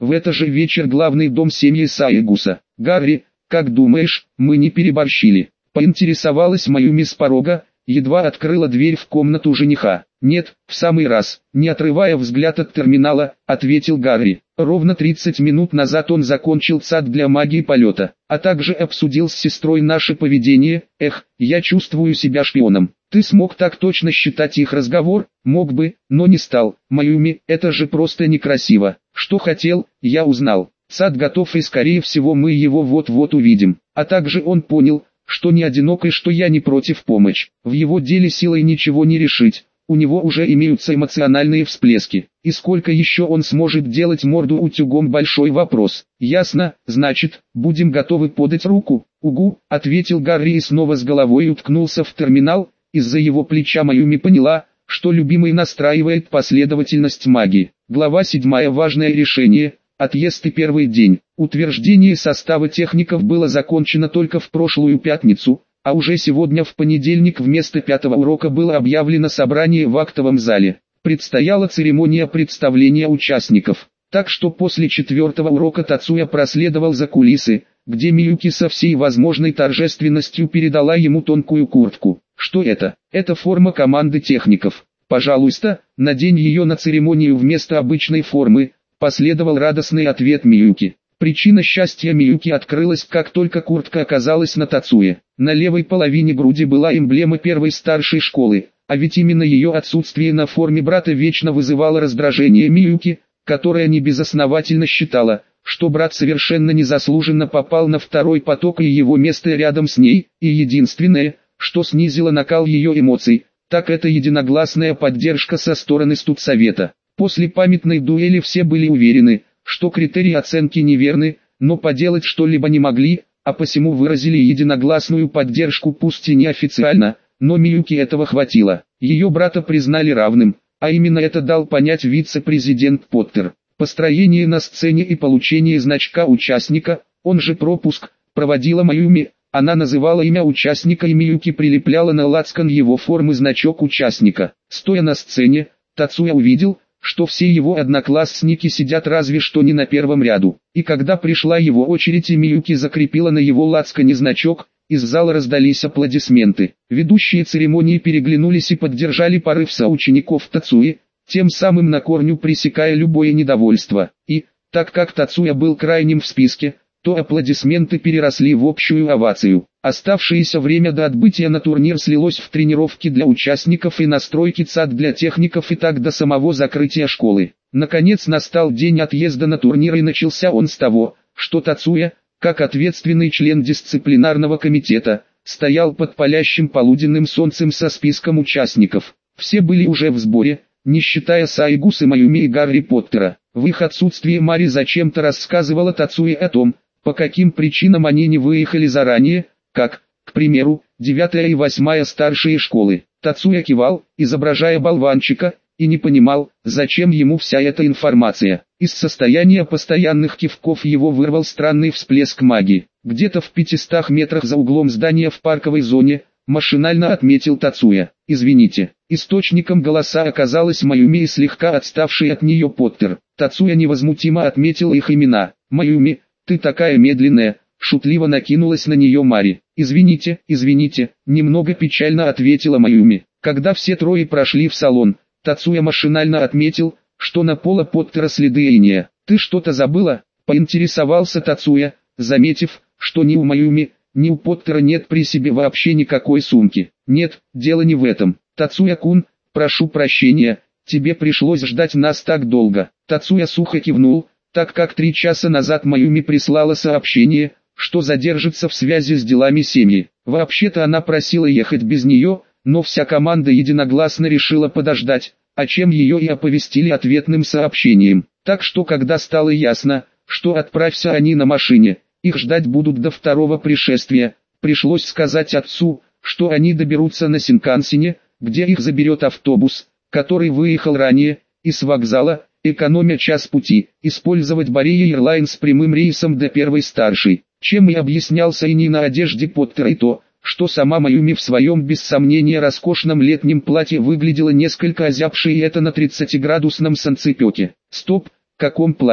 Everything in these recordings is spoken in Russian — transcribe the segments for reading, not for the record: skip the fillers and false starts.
в это же вечер главный дом семьи Саигуса. «Гарри, как думаешь, мы не переборщили?» — поинтересовалась Майюми с порога, едва открыла дверь в комнату жениха. «Нет, в самый раз», — не отрывая взгляд от терминала, ответил Гарри. Ровно 30 минут назад он закончил ЦАД для магии полета, а также обсудил с сестрой наше поведение. Эх, я чувствую себя шпионом. Ты смог так точно считать их разговор? Мог бы, но не стал. Майюми, это же просто некрасиво. Что хотел, я узнал. ЦАД готов и скорее всего мы его вот-вот увидим. А также он понял, что не одинок и что я не против помочи. В его деле силой ничего не решить. У него уже имеются эмоциональные всплески. И сколько еще он сможет делать морду утюгом — большой вопрос. Ясно, значит, будем готовы подать руку. Угу, ответил Гарри и снова с головой уткнулся в терминал. Из-за его плеча Майюми поняла, что любимый настраивает последовательность магии. Глава 7. Важное решение. Отъезд и первый день. Утверждение состава техников было закончено только в прошлую пятницу, а уже сегодня в понедельник вместо 5-го урока было объявлено собрание в актовом зале. Предстояла церемония представления участников, так что после 4-го урока Тацуя проследовал за кулисы, где Миюки со всей возможной торжественностью передала ему тонкую куртку. Что это? Это форма команды техников. Пожалуйста, надень ее на церемонию вместо обычной формы, последовал радостный ответ Миюки. Причина счастья Миюки открылась, как только куртка оказалась на Тацуе. На левой половине груди была эмблема первой старшей школы, а ведь именно ее отсутствие на форме брата вечно вызывало раздражение Миюки, которая небезосновательно считала, что брат совершенно незаслуженно попал на второй поток и его место рядом с ней, и единственное, что снизило накал ее эмоций, так это единогласная поддержка со стороны студсовета. После памятной дуэли все были уверены, что критерии оценки неверны, но поделать что-либо не могли, а посему выразили единогласную поддержку, пусть и неофициально, но Миюки этого хватило. Ее брата признали равным, а именно это дал понять вице-президент Поттер. Построение на сцене и получение значка участника, он же пропуск, проводила Майюми. Она называла имя участника и Миюки прилепляла на лацкан его формы значок участника. Стоя на сцене, Тацуя увидел, что все его одноклассники сидят разве что не на первом ряду. И когда пришла его очередь и Миюки закрепила на его лацкане значок, из зала раздались аплодисменты. Ведущие церемонии переглянулись и поддержали порыв соучеников Тацуи, тем самым на корню пресекая любое недовольство. И, так как Тацуя был крайним в списке, то аплодисменты переросли в общую овацию. Оставшееся время до отбытия на турнир слилось в тренировки для участников и настройки ЦАД для техников и так до самого закрытия школы. Наконец настал день отъезда на турнир и начался он с того, что Тацуя, как ответственный член дисциплинарного комитета, стоял под палящим полуденным солнцем со списком участников. Все были уже в сборе, не считая Саигуса, Майюми и Гарри Поттера. В их отсутствие Мари зачем-то рассказывала Тацуе о том, по каким причинам они не выехали заранее, как, к примеру, 9-я и 8-я старшие школы. Тацуя кивал, изображая болванчика, и не понимал, зачем ему вся эта информация. Из состояния постоянных кивков его вырвал странный всплеск магии. Где-то в 500 метрах за углом здания в парковой зоне, машинально отметил Тацуя. Извините, источником голоса оказалась Майюми и слегка отставший от нее Поттер. Тацуя невозмутимо отметил их имена. «Майюми, ты такая медленная», шутливо накинулась на нее Мари. «Извините, извините», немного печально ответила Майюми. Когда все трое прошли в салон, Тацуя машинально отметил, что на полу Поттера следы иния. «Ты что-то забыла?» — поинтересовался Тацуя, заметив, что ни у Майюми, ни у Поттера нет при себе вообще никакой сумки. «Нет, дело не в этом. Тацуя-кун, прошу прощения, тебе пришлось ждать нас так долго». Тацуя сухо кивнул, так как 3 часа назад Майюми прислала сообщение, что задержится в связи с делами семьи. Вообще-то она просила ехать без нее, но вся команда единогласно решила подождать, о чем ее и оповестили ответным сообщением. Так что когда стало ясно, что отправься они на машине, их ждать будут до 2-го пришествия, пришлось сказать отцу, что они доберутся на Синкансене, где их заберет автобус, который выехал ранее, и с вокзала, экономя час пути, использовать Борея Airlines с прямым рейсом до 1-й старшей. Чем и объяснялся и не на одежде Поттера и то, что сама Майюми в своем без сомнения роскошном летнем платье выглядела несколько озябшей, и это на 30-градусном солнцепеке. «Стоп, каком платье?»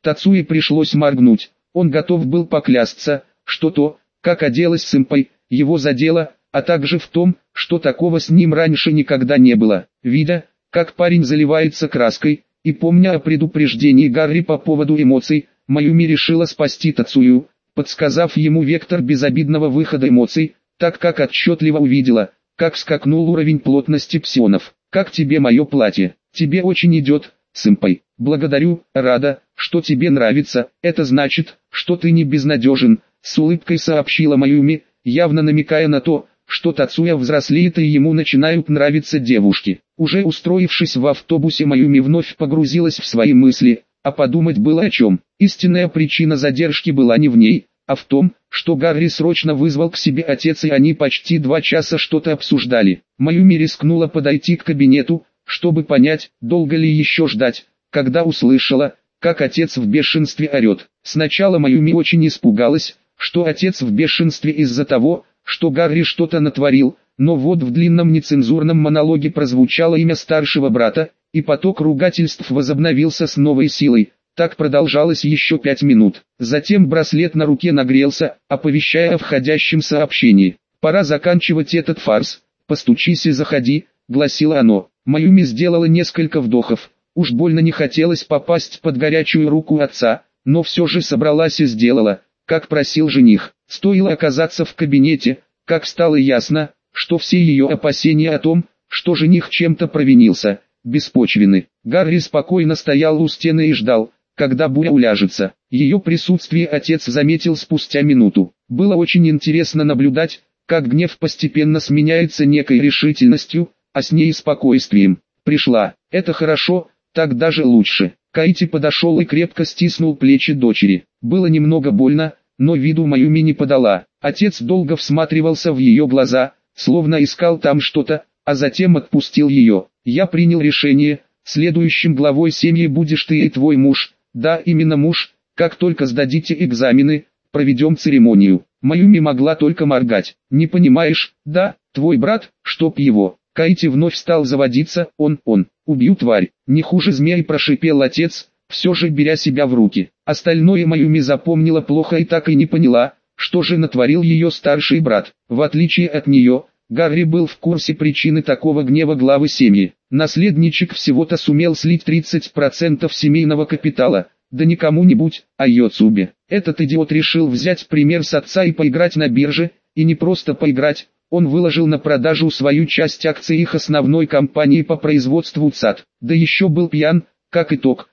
Тацуе пришлось моргнуть. Он готов был поклясться, что то, как оделась сэмпай, его задело, а также в том, что такого с ним раньше никогда не было. Видя, как парень заливается краской, и помня о предупреждении Гарри по поводу эмоций, Майюми решила спасти Тацую, подсказав ему вектор безобидного выхода эмоций, так как отчетливо увидела, как скакнул уровень плотности псионов. «Как тебе мое платье? Тебе очень идет, сэмпай». «Благодарю, рада, что тебе нравится, это значит, что ты не безнадежен», с улыбкой сообщила Майюми, явно намекая на то, что Тацуя взрослеет и ему начинают нравиться девушки. Уже устроившись в автобусе, Майюми вновь погрузилась в свои мысли, а подумать было о чем. Истинная причина задержки была не в ней, а в том, что Гарри срочно вызвал к себе отец и они почти 2 часа что-то обсуждали. Майюми рискнула подойти к кабинету, чтобы понять, долго ли еще ждать, когда услышала, как отец в бешенстве орет. Сначала Майюми очень испугалась, что отец в бешенстве из-за того, что Гарри что-то натворил, но вот в длинном нецензурном монологе прозвучало имя старшего брата, и поток ругательств возобновился с новой силой. Так продолжалось еще 5 минут. Затем браслет на руке нагрелся, оповещая о входящем сообщении. «Пора заканчивать этот фарс. Постучись и заходи», — гласило оно. Майюми сделала несколько вдохов. Уж больно не хотелось попасть под горячую руку отца, но все же собралась и сделала, как просил жених. Стоило оказаться в кабинете, как стало ясно, что все ее опасения о том, что жених чем-то провинился, беспочвенны. Гарри спокойно стоял у стены и ждал, когда буря уляжется. Ее присутствие отец заметил спустя минуту. Было очень интересно наблюдать, как гнев постепенно сменяется некой решительностью, а с ней спокойствием. «Пришла, это хорошо, так даже лучше». Каити подошел и крепко стиснул плечи дочери. Было немного больно, но виду Майюми не подала. Отец долго всматривался в ее глаза, словно искал там что-то, а затем отпустил ее. «Я принял решение, следующим главой семьи будешь ты и твой муж». «Да, именно муж, как только сдадите экзамены, проведем церемонию». Майюми могла только моргать. «Не понимаешь?» «Да, твой брат, чтоб его». Каити вновь стал заводиться. Он, убью тварь. Не хуже змей, прошипел отец, все же беря себя в руки. Остальное Майюми запомнила плохо и так и не поняла, что же натворил ее старший брат. В отличие от нее, Гарри был в курсе причины такого гнева главы семьи. Наследничек всего-то сумел слить 30% семейного капитала, да не кому-нибудь, а Йоцубе. Этот идиот решил взять пример с отца и поиграть на бирже, и не просто поиграть, он выложил на продажу свою часть акций их основной компании по производству ЦАД. Да еще был пьян, как итог.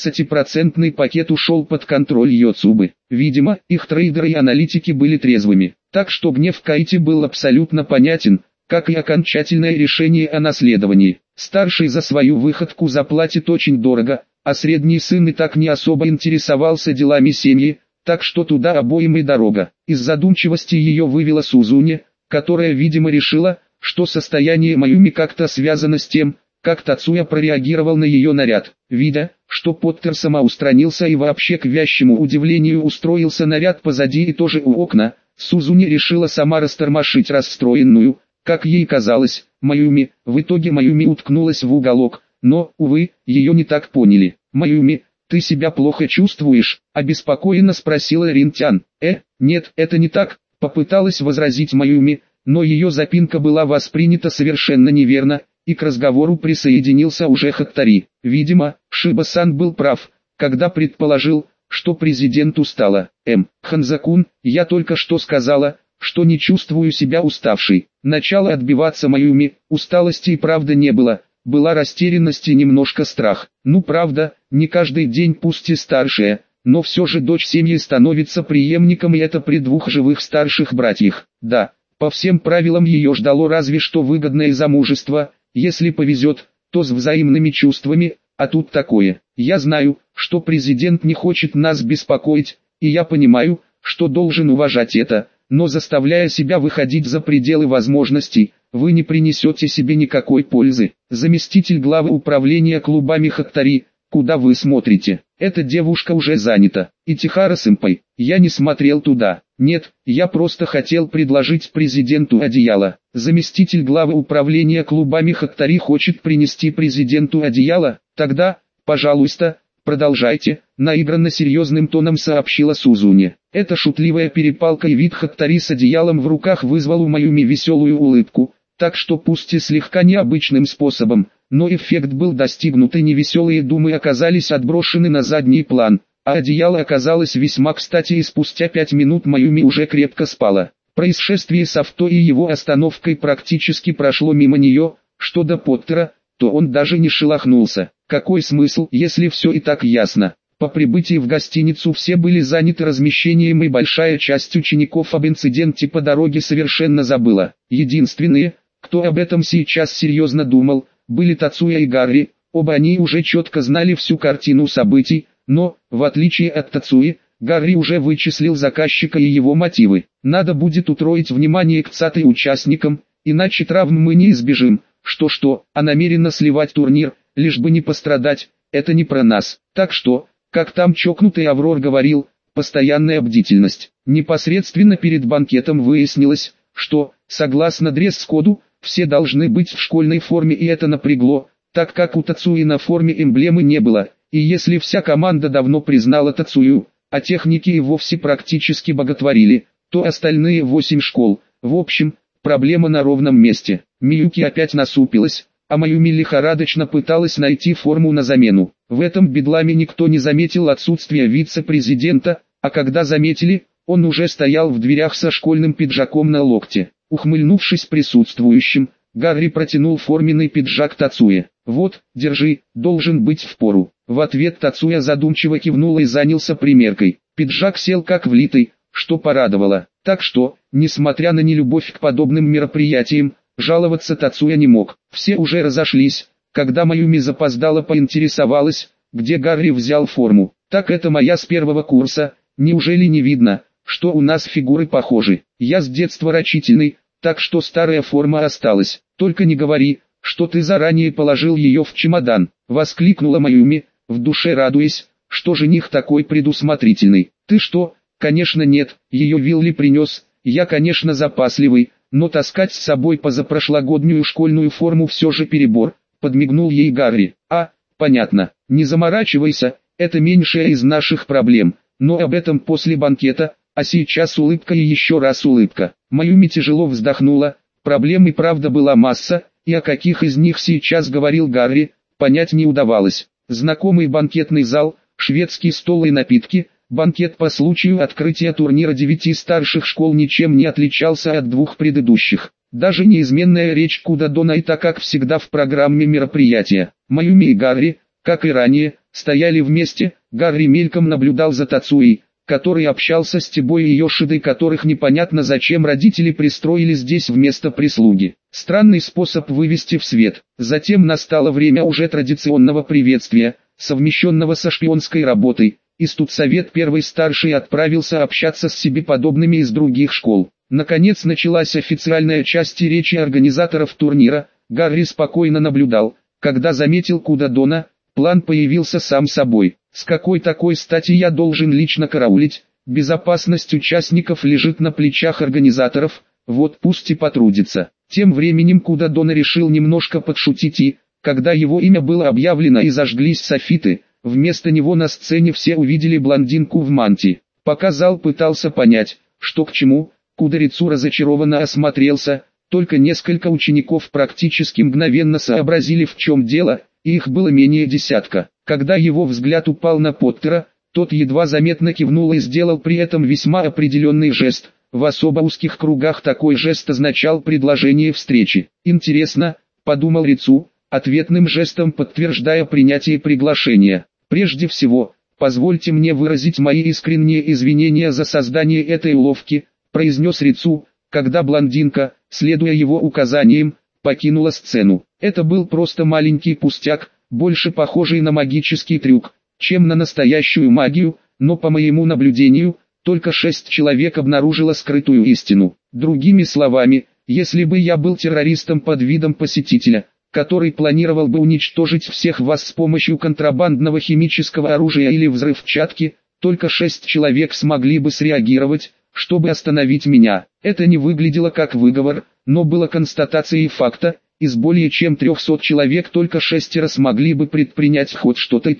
30% пакет ушел под контроль Йоцубы. Видимо, их трейдеры и аналитики были трезвыми. Так что гнев Каити был абсолютно понятен, как и окончательное решение о наследовании. Старший за свою выходку заплатит очень дорого, а средний сын и так не особо интересовался делами семьи, так что туда обоим и дорога. Из задумчивости ее вывела Сузуне, которая, видимо, решила, что состояние Майюми как-то связано с тем, как Тацуя прореагировал на ее наряд. Видя, что Поттер самоустранился и вообще к вящему удивлению устроился наряд позади и тоже у окна, Сузуне решила сама растормошить расстроенную, как ей казалось, Майюми. В итоге Майюми уткнулась в уголок, но, увы, ее не так поняли. «Майюми, ты себя плохо чувствуешь?» – обеспокоенно спросила Ринтян. Нет, это не так», – попыталась возразить Майюми, но ее запинка была воспринята совершенно неверно, и к разговору присоединился уже Хаттари. Видимо, Шиба-сан был прав, когда предположил, что президент устала. Ханзакун, я только что сказала, что не чувствую себя уставшей. Начало отбиваться Майюми, усталости и правда не было, была растерянность и немножко страх. Ну правда, не каждый день пусть и старшая, но все же дочь семьи становится преемником, и это при 2 живых старших братьях. Да, по всем правилам ее ждало разве что выгодное замужество, если повезет, то с взаимными чувствами, а тут такое. Я знаю, что президент не хочет нас беспокоить, и я понимаю, что должен уважать это, но заставляя себя выходить за пределы возможностей, вы не принесете себе никакой пользы. Заместитель главы управления клубами Хаттари, куда вы смотрите? Эта девушка уже занята. Итихара-сэмпай, я не смотрел туда. Нет, я просто хотел предложить президенту одеяло. Заместитель главы управления клубами Хаттари хочет принести президенту одеяло? Тогда, пожалуйста, «Продолжайте», — наигранно серьезным тоном сообщила Сузуне. Эта шутливая перепалка и вид Хаттари с одеялом в руках вызвал у Маюми веселую улыбку, так что пусть и слегка необычным способом, но эффект был достигнут и невеселые думы оказались отброшены на задний план, а одеяло оказалось весьма кстати и спустя 5 минут Маюми уже крепко спала. Происшествие с авто и его остановкой практически прошло мимо нее, что до Поттера, то он даже не шелохнулся. Какой смысл, если все и так ясно? По прибытии в гостиницу все были заняты размещением и большая часть учеников об инциденте по дороге совершенно забыла. Единственные, кто об этом сейчас серьезно думал, были Тацуя и Гарри, оба они уже четко знали всю картину событий, но, в отличие от Тацуи, Гарри уже вычислил заказчика и его мотивы. Надо будет утроить внимание к цатой участникам, иначе травм мы не избежим. Что-что, а намеренно сливать турнир, лишь бы не пострадать, это не про нас. Так что, как там чокнутый Аврор говорил, постоянная бдительность. Непосредственно перед банкетом выяснилось, что, согласно дресс-коду, все должны быть в школьной форме, и это напрягло, так как у Тацуи на форме эмблемы не было, и если вся команда давно признала Тацую, а техники и вовсе практически боготворили, то остальные 8 школ, в общем, проблема на ровном месте. Миюки опять насупилась, а Маюми лихорадочно пыталась найти форму на замену. В этом бедламе никто не заметил отсутствия вице-президента, а когда заметили, он уже стоял в дверях со школьным пиджаком на локте. Ухмыльнувшись присутствующим, Гарри протянул форменный пиджак Тацуе. «Вот, держи, должен быть впору». В ответ Тацуя задумчиво кивнула и занялся примеркой. Пиджак сел как влитый, что порадовало. Так что, несмотря на нелюбовь к подобным мероприятиям, жаловаться Тацуя не мог. Все уже разошлись, когда Маюми запоздала поинтересовалась, где Гарри взял форму. «Так это моя с первого курса, неужели не видно, что у нас фигуры похожи? Я с детства рачительный, так что старая форма осталась. Только не говори, что ты заранее положил ее в чемодан», — воскликнула Маюми, в душе радуясь, что жених такой предусмотрительный. «Ты что? Конечно нет, ее Вилли принес, я конечно запасливый, но таскать с собой позапрошлогоднюю школьную форму все же перебор», — подмигнул ей Гарри. «А, понятно, не заморачивайся, это меньшая из наших проблем, но об этом после банкета, а сейчас улыбка и еще раз улыбка». Маюми тяжело вздохнула, проблем и правда была масса, и о каких из них сейчас говорил Гарри, понять не удавалось. Знакомый банкетный зал, шведский стол и напитки, банкет по случаю открытия турнира 9 старших школ ничем не отличался от 2 предыдущих. Даже неизменная речь Кудадона и так как всегда в программе мероприятия. Маюми и Гарри, как и ранее, стояли вместе, Гарри мельком наблюдал за Тацуей, который общался с Тибой и Йошидой, которых непонятно зачем родители пристроили здесь вместо прислуги. Странный способ вывести в свет. Затем настало время уже традиционного приветствия, совмещенного со шпионской работой, и студсовет первый старший отправился общаться с себе подобными из других школ. Наконец началась официальная часть речи организаторов турнира. Гарри спокойно наблюдал, когда заметил Кудадона, план появился сам собой. С какой такой стати я должен лично караулить? Безопасность участников лежит на плечах организаторов, вот пусть и потрудится. Тем временем Кудадона решил немножко подшутить и, когда его имя было объявлено и зажглись софиты, вместо него на сцене все увидели блондинку в мантии. Пока зал пытался понять, что к чему, Кударицу разочарованно осмотрелся, только несколько учеников практически мгновенно сообразили в чем дело, и их было менее десятка. Когда его взгляд упал на Поттера, тот едва заметно кивнул и сделал при этом весьма определенный жест. В особо узких кругах такой жест означал предложение встречи. «Интересно», — подумал Рицу, ответным жестом подтверждая принятие приглашения. «Прежде всего, позвольте мне выразить мои искренние извинения за создание этой уловки», — произнес Рицу, когда блондинка, следуя его указаниям, покинула сцену. Это был просто маленький пустяк, больше похожий на магический трюк, чем на настоящую магию, но по моему наблюдению, только 6 человек обнаружило скрытую истину. Другими словами, если бы я был террористом под видом посетителя, который планировал бы уничтожить всех вас с помощью контрабандного химического оружия или взрывчатки, только 6 человек смогли бы среагировать, чтобы остановить меня. Это не выглядело как выговор, но было констатацией факта. Из более чем 300 человек только 6 смогли бы предпринять хоть что-то и то,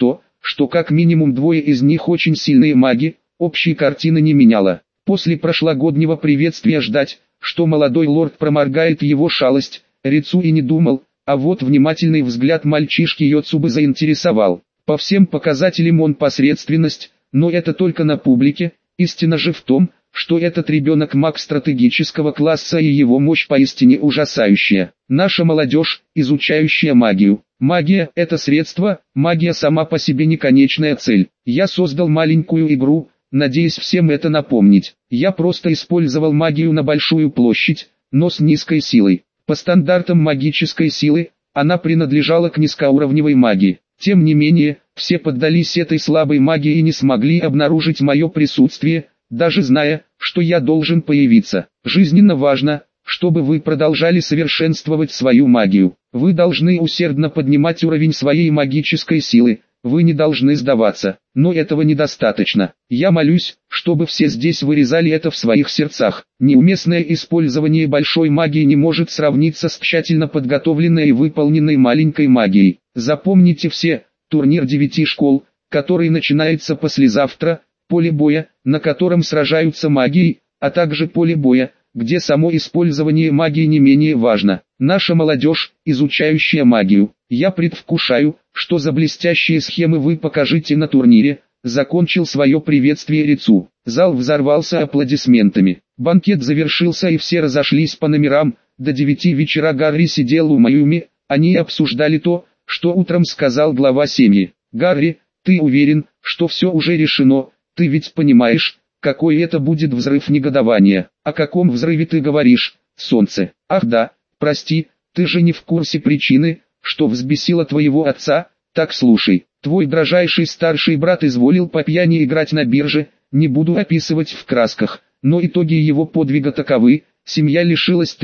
что как минимум двое из них очень сильные маги, общей картины не меняло. После прошлогоднего приветствия ждать, что молодой лорд проморгает его шалость, Рицу и не думал, а вот внимательный взгляд мальчишки Йоцубы заинтересовал. По всем показателям он посредственность, но это только на публике, истина же в том, что этот ребенок маг стратегического класса и его мощь поистине ужасающая. Наша молодежь, изучающая магию. Магия – это средство, магия сама по себе не конечная цель. Я создал маленькую игру, надеюсь всем это напомнить. Я просто использовал магию на большую площадь, но с низкой силой. По стандартам магической силы, она принадлежала к низкоуровневой магии. Тем не менее, все поддались этой слабой магии и не смогли обнаружить мое присутствие, даже зная, что я должен появиться. Жизненно важно, чтобы вы продолжали совершенствовать свою магию. Вы должны усердно поднимать уровень своей магической силы, вы не должны сдаваться, но этого недостаточно. Я молюсь, чтобы все здесь вырезали это в своих сердцах. Неуместное использование большой магии не может сравниться с тщательно подготовленной и выполненной маленькой магией. Запомните все, турнир 9 школ, который начинается послезавтра, поле боя, на котором сражаются магией, а также поле боя, где само использование магии не менее важно. Наша молодежь, изучающая магию. Я предвкушаю, что за блестящие схемы вы покажете на турнире. Закончил свое приветствие Рицу. Зал взорвался аплодисментами. Банкет завершился и все разошлись по номерам. До 9 вечера Гарри сидел у Майюми. Они обсуждали то, что утром сказал глава семьи. «Гарри, ты уверен, что все уже решено? Ты ведь понимаешь, какой это будет взрыв негодования? О каком взрыве ты говоришь, солнце? Ах да, прости, ты же не в курсе причины, что взбесило твоего отца? Так слушай, твой дрожайший старший брат изволил по пьяни играть на бирже, не буду описывать в красках, но итоги его подвига таковы. Семья лишилась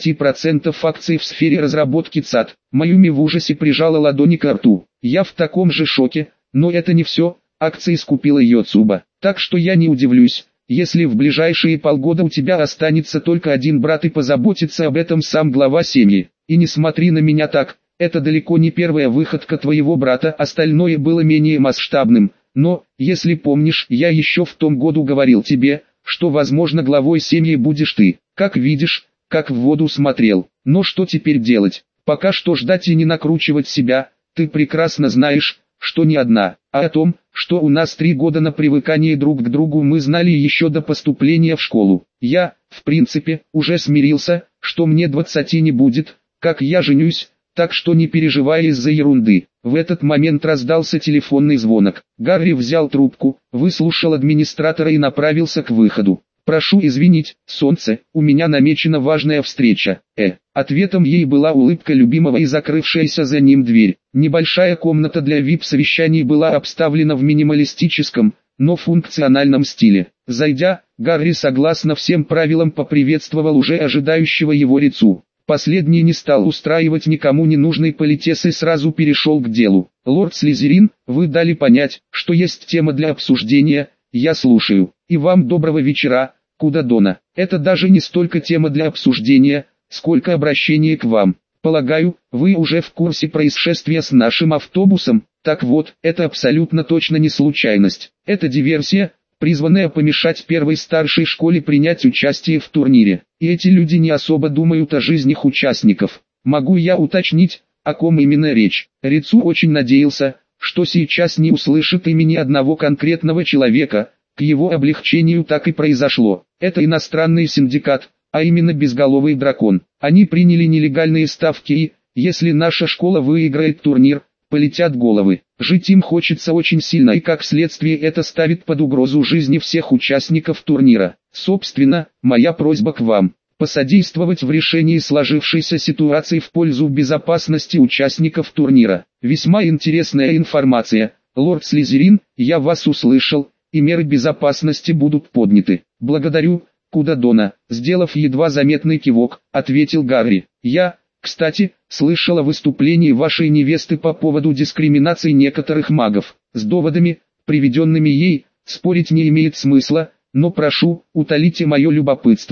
30% акций в сфере разработки ЦАД. Майюми в ужасе прижала ладони к рту. Я в таком же шоке, но это не все. Акции скупила Йоцуба. Так что я не удивлюсь, если в ближайшие полгода у тебя останется только один брат и позаботится об этом сам глава семьи. И не смотри на меня так, это далеко не первая выходка твоего брата, остальное было менее масштабным. Но, если помнишь, я еще в том году говорил тебе, что возможно главой семьи будешь ты. Как видишь, как в воду смотрел. Но что теперь делать? Пока что ждать и не накручивать себя. Ты прекрасно знаешь, что не одна, а о том, что у нас 3 года на привыкание друг к другу мы знали еще до поступления в школу. Я, в принципе, уже смирился, что мне 20 не будет, как я женюсь, так что не переживай из-за ерунды. В этот момент раздался телефонный звонок. Гарри взял трубку, выслушал администратора и направился к выходу. «Прошу извинить, солнце, у меня намечена важная встреча». Ответом ей была улыбка любимого и закрывшаяся за ним дверь. Небольшая комната для VIP-совещаний была обставлена в минималистическом, но функциональном стиле. Зайдя, Гарри согласно всем правилам поприветствовал уже ожидающего его Рицу. Последний не стал устраивать никому ненужный политес и сразу перешел к делу. «Лорд Слизерин, вы дали понять, что есть тема для обсуждения, я слушаю. И вам доброго вечера, Кудадона. Это даже не столько тема для обсуждения, сколько обращение к вам. Полагаю, вы уже в курсе происшествия с нашим автобусом. Так вот, это абсолютно точно не случайность. Это диверсия, призванная помешать первой старшей школе принять участие в турнире. И эти люди не особо думают о жизнях участников. Могу я уточнить, о ком именно речь?» Рицу очень надеялся, что сейчас не услышит имени одного конкретного человека. К его облегчению так и произошло. Это иностранный синдикат, а именно безголовый дракон. Они приняли нелегальные ставки и, если наша школа выиграет турнир, полетят головы. Жить им хочется очень сильно и как следствие это ставит под угрозу жизни всех участников турнира. Собственно, моя просьба к вам – посодействовать в решении сложившейся ситуации в пользу безопасности участников турнира. Весьма интересная информация, лорд Слизерин, я вас услышал. И меры безопасности будут подняты. Благодарю, Кудадона, сделав едва заметный кивок, ответил Гарри. Я, кстати, слышал о выступлении вашей невесты по поводу дискриминации некоторых магов. С доводами, приведенными ей, спорить не имеет смысла, но прошу, утолите мое любопытство.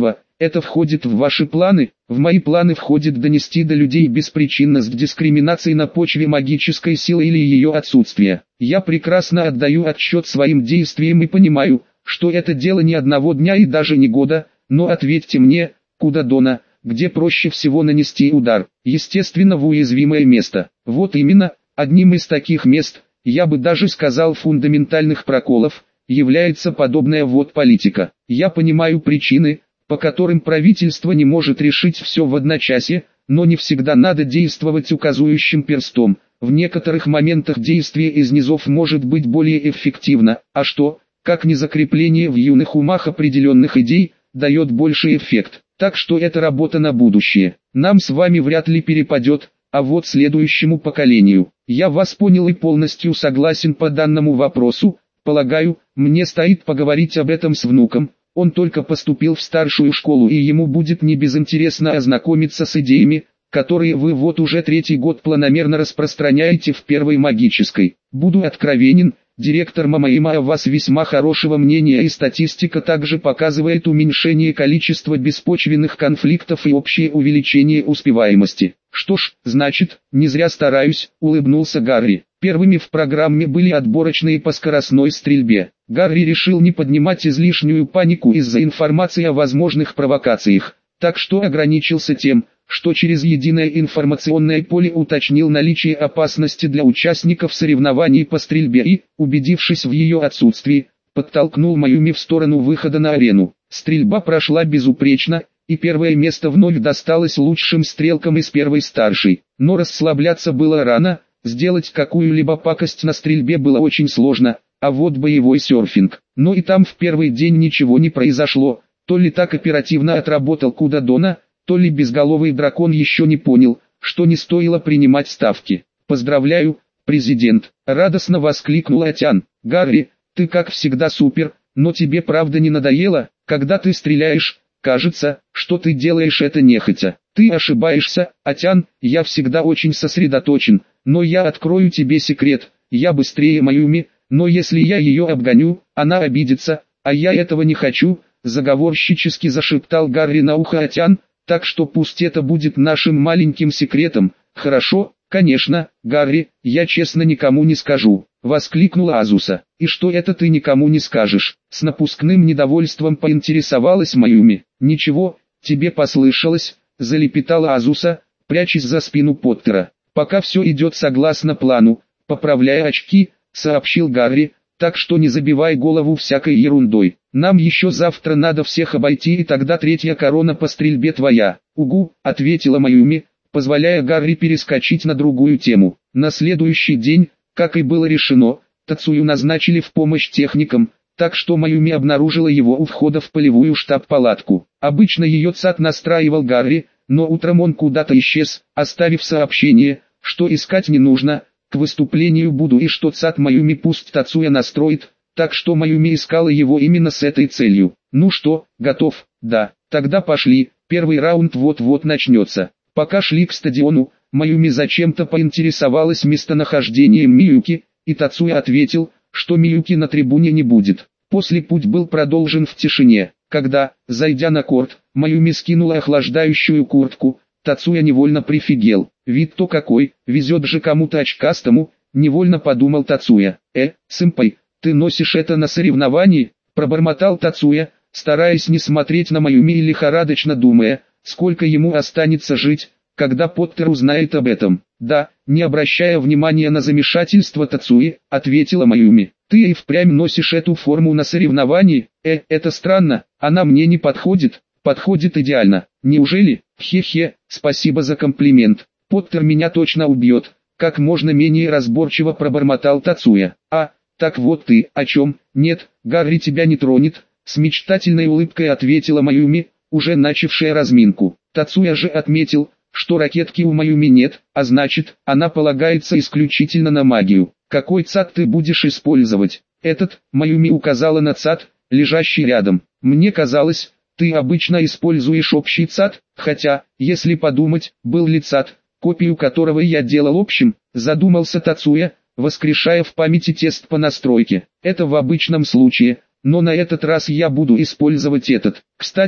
Это входит в ваши планы? В мои планы входит донести до людей беспричинность дискриминации на почве магической силы или ее отсутствия. Я прекрасно отдаю отчет своим действиям и понимаю, что это дело не одного дня и даже не года, но ответьте мне, куда Дона, где проще всего нанести удар? Естественно, в уязвимое место. Вот именно, одним из таких мест, я бы даже сказал фундаментальных проколов, является подобная вот политика. Я понимаю причины, по которым правительство не может решить все в одночасье, но не всегда надо действовать указующим перстом. В некоторых моментах действие из низов может быть более эффективно, а что, как не закрепление в юных умах определенных идей, дает больший эффект. Так что это работа на будущее. Нам с вами вряд ли перепадет, а вот следующему поколению. Я вас понял и полностью согласен по данному вопросу. Полагаю, мне стоит поговорить об этом с внуком. Он только поступил в старшую школу и ему будет не безинтересно ознакомиться с идеями, которые вы вот уже третий год планомерно распространяете в первой магической. Буду откровенен, директор Мамаима о вас весьма хорошего мнения и статистика также показывает уменьшение количества беспочвенных конфликтов и общее увеличение успеваемости. Что ж, значит, не зря стараюсь, улыбнулся Гарри. Первыми в программе были отборочные по скоростной стрельбе. Гарри решил не поднимать излишнюю панику из-за информации о возможных провокациях, так что ограничился тем, что через единое информационное поле уточнил наличие опасности для участников соревнований по стрельбе и, убедившись в ее отсутствии, подтолкнул Маюми в сторону выхода на арену. Стрельба прошла безупречно, и первое место вновь досталось лучшим стрелкам из первой старшей. Но расслабляться было рано, сделать какую-либо пакость на стрельбе было очень сложно, а вот боевой серфинг. Но и там в первый день ничего не произошло, то ли так оперативно отработал Кудадона, то ли безголовый дракон еще не понял, что не стоило принимать ставки. «Поздравляю, президент!» — радостно воскликнул Атян. «Гарри, ты как всегда супер, но тебе правда не надоело, когда ты стреляешь? Кажется, что ты делаешь это нехотя. Ты ошибаешься, Атян, я всегда очень сосредоточен, но я открою тебе секрет, я быстрее Маюми, но если я ее обгоню, она обидится, а я этого не хочу», — заговорщически зашептал Гарри на ухо Атян. «Так что пусть это будет нашим маленьким секретом». «Хорошо, конечно, Гарри, я честно никому не скажу», — воскликнула Азуса. «И что это ты никому не скажешь?» С напускным недовольством поинтересовалась Маюми. «Ничего, тебе послышалось», — залепетала Азуса, прячась за спину Поттера. «Пока все идет согласно плану», — поправляя очки, сообщил Гарри. «Так что не забивай голову всякой ерундой. Нам еще завтра надо всех обойти, и тогда третья корона по стрельбе твоя». «Угу», — ответила Маюми, позволяя Гарри перескочить на другую тему. На следующий день, как и было решено, Тацую назначили в помощь техникам, так что Маюми обнаружила его у входа в полевую штаб-палатку. Обычно ее ЦАД настраивал Гарри, но утром он куда-то исчез, оставив сообщение, что искать не нужно, к выступлению буду и что ЦАД Маюми пусть Тацуя настроит, так что Маюми искала его именно с этой целью. «Ну что, готов?» «Да, тогда пошли, первый раунд вот-вот начнется». Пока шли к стадиону, Маюми зачем-то поинтересовалась местонахождением Миюки, и Тацуя ответил, что Миюки на трибуне не будет. После путь был продолжен в тишине. Когда, зайдя на корт, Маюми скинула охлаждающую куртку, Тацуя невольно прифигел. «Вид-то какой, везет же кому-то очкастому», — невольно подумал Тацуя. Сэмпай, ты носишь это на соревновании?» — пробормотал Тацуя, стараясь не смотреть на Маюми и лихорадочно думая, сколько ему останется жить, когда Поттер узнает об этом. «Да», — не обращая внимания на замешательство Тацуи, ответила Маюми. «Ты и впрямь носишь эту форму на соревновании? Это странно, она мне не подходит». «Подходит идеально. Неужели? Хе-хе, спасибо за комплимент. Поттер меня точно убьет», — как можно менее разборчиво пробормотал Тацуя. Так вот ты о чем?» «Нет, Гарри тебя не тронет», — с мечтательной улыбкой ответила Маюми, уже начавшая разминку. Тацуя же отметил, что ракетки у Маюми нет, а значит, она полагается исключительно на магию. «Какой ЦАД ты будешь использовать?» «Этот», — Маюми указала на ЦАД, лежащий рядом. «Мне казалось, ты обычно используешь общий ЦАД, хотя, если подумать, был ли ЦАД, копию которого я делал общим», — задумался Тацуя, воскрешая в памяти тест по настройке. «Это в обычном случае, но на этот раз я буду использовать этот. Кстати,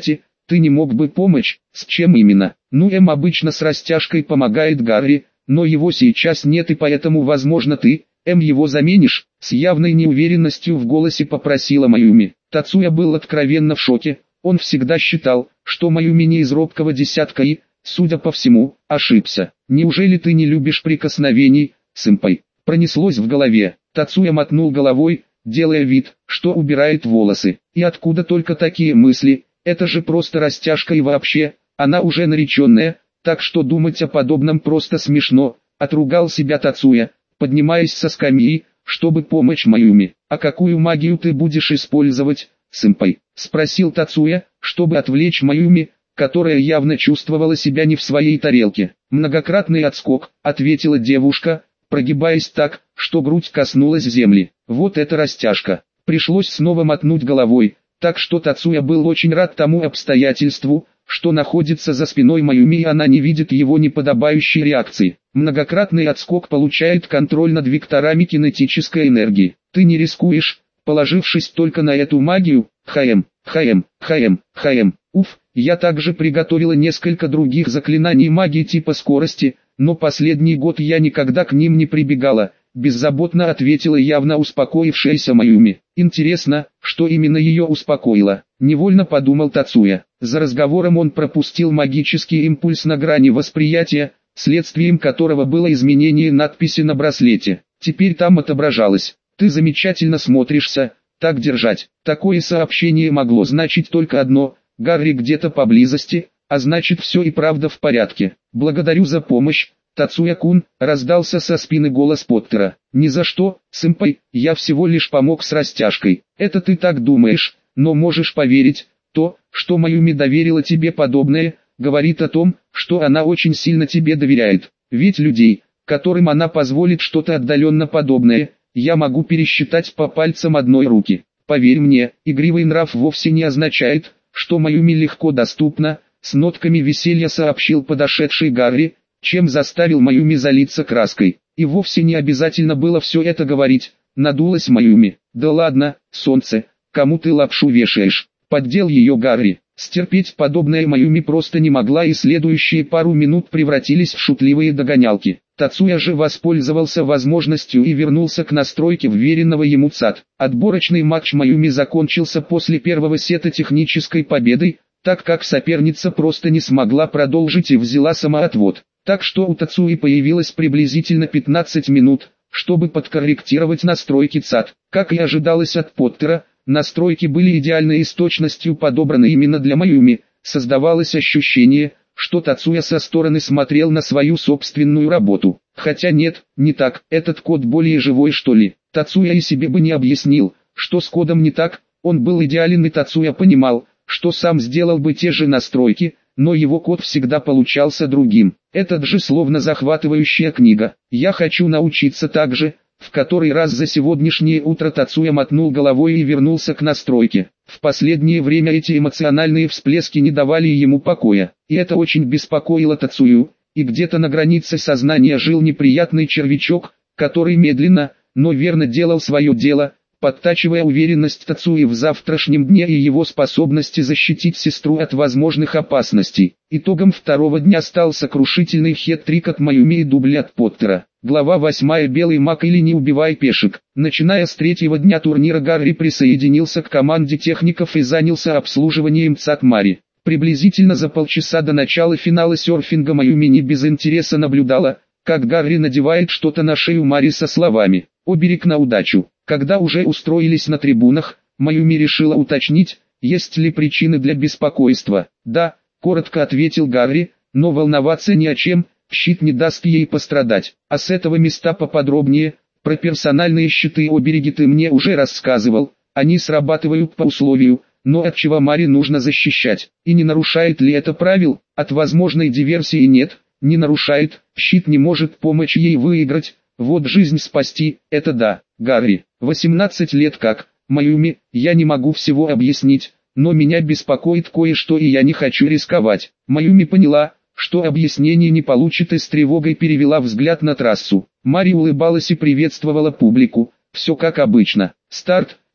Ты не мог бы помочь? С чем именно? Ну, обычно с растяжкой помогает Гарри, но его сейчас нет и поэтому возможно ты, его заменишь?» С явной неуверенностью в голосе попросила Маюми. Тацуя был откровенно в шоке, он всегда считал, что Маюми не из робкого десятка и, судя по всему, ошибся. «Неужели ты не любишь прикосновений, сэмпай?» Пронеслось в голове. Тацуя мотнул головой, делая вид, что убирает волосы. И откуда только такие мысли? Это же просто растяжка и вообще, она уже нареченная, так что думать о подобном просто смешно. Отругал себя Тацуя, поднимаясь со скамьи, чтобы помочь Маюми. «А какую магию ты будешь использовать, сэмпай?» Спросил Тацуя, чтобы отвлечь Маюми, которая явно чувствовала себя не в своей тарелке. «Многократный отскок», ответила девушка, прогибаясь так, что грудь коснулась земли. «Вот это растяжка». Пришлось снова мотнуть головой, так что Тацуя был очень рад тому обстоятельству, что находится за спиной Маюми и она не видит его неподобающей реакции. Многократный отскок получает контроль над векторами кинетической энергии. «Ты не рискуешь, положившись только на эту магию?» «Хаэм, хаэм, хаэм, хаэм. Уф, я также приготовила несколько других заклинаний магии типа скорости, но последний год я никогда к ним не прибегала», беззаботно ответила явно успокоившаяся Маюми. Интересно, что именно ее успокоило? Невольно подумал Тацуя. За разговором он пропустил магический импульс на грани восприятия, следствием которого было изменение надписи на браслете. Теперь там отображалось: «Ты замечательно смотришься, так держать». Такое сообщение могло значить только одно: Гарри где-то поблизости, а значит все и правда в порядке. «Благодарю за помощь, Тацуя-кун», раздался со спины голос Поттера. «Ни за что, сэмпай, я всего лишь помог с растяжкой». «Это ты так думаешь, но можешь поверить, то, что Маюми доверила тебе подобное, говорит о том, что она очень сильно тебе доверяет. Ведь людей, которым она позволит что-то отдаленно подобное, я могу пересчитать по пальцам одной руки. Поверь мне, игривый нрав вовсе не означает, что Маюми легко доступна», с нотками веселья сообщил подошедший Гарри, чем заставил Маюми залиться краской. «И вовсе не обязательно было все это говорить», надулась Маюми. «Да ладно, солнце, кому ты лапшу вешаешь?» Поддел ее Гарри. Стерпеть подобное Маюми просто не могла и следующие пару минут превратились в шутливые догонялки. Тацуя же воспользовался возможностью и вернулся к настройке вверенного ему ЦАД. Отборочный матч Маюми закончился после первого сета технической победой, так как соперница просто не смогла продолжить и взяла самоотвод. Так что у Тацуи появилось приблизительно 15 минут, чтобы подкорректировать настройки ЦАД. Как и ожидалось от Поттера, настройки были идеальны и с точностью подобраны именно для Маюми. Создавалось ощущение, что Тацуя со стороны смотрел на свою собственную работу. Хотя нет, не так, этот код более живой что ли. Тацуя и себе бы не объяснил, что с кодом не так, он был идеален и Тацуя понимал, что сам сделал бы те же настройки, но его код всегда получался другим. Этот же словно захватывающая книга. «Я хочу научиться так же», в который раз за сегодняшнее утро Тацуя мотнул головой и вернулся к настройке. В последнее время эти эмоциональные всплески не давали ему покоя, и это очень беспокоило Тацую, и где-то на границе сознания жил неприятный червячок, который медленно, но верно делал свое дело, подтачивая уверенность Тацуи в завтрашнем дне и его способности защитить сестру от возможных опасностей. Итогом второго дня стал сокрушительный хет-трик от Маюми и дубль от Поттера. Глава 8. Белый маг или не убивай пешек. Начиная с третьего дня турнира Гарри присоединился к команде техников и занялся обслуживанием ЦАД Мари. Приблизительно за полчаса до начала финала серфинга Маюми не без интереса наблюдала, как Гарри надевает что-то на шею Мари со словами «Оберег на удачу». Когда уже устроились на трибунах, Маюми решила уточнить, есть ли причины для беспокойства. «Да», — коротко ответил Гарри, «но волноваться ни о чем, щит не даст ей пострадать. А с этого места поподробнее, про персональные щиты и обереги ты мне уже рассказывал, они срабатывают по условию, но от чего Мари нужно защищать, и не нарушает ли это правил? От возможной диверсии нет, не нарушает, щит не может помочь ей выиграть, вот жизнь спасти, это да». Гарри, 18 лет как, Маюми, я не могу всего объяснить, но меня беспокоит кое-что и я не хочу рисковать. Маюми поняла, что объяснение не получит и с тревогой перевела взгляд на трассу. Мари улыбалась и приветствовала публику, все как обычно. Старт,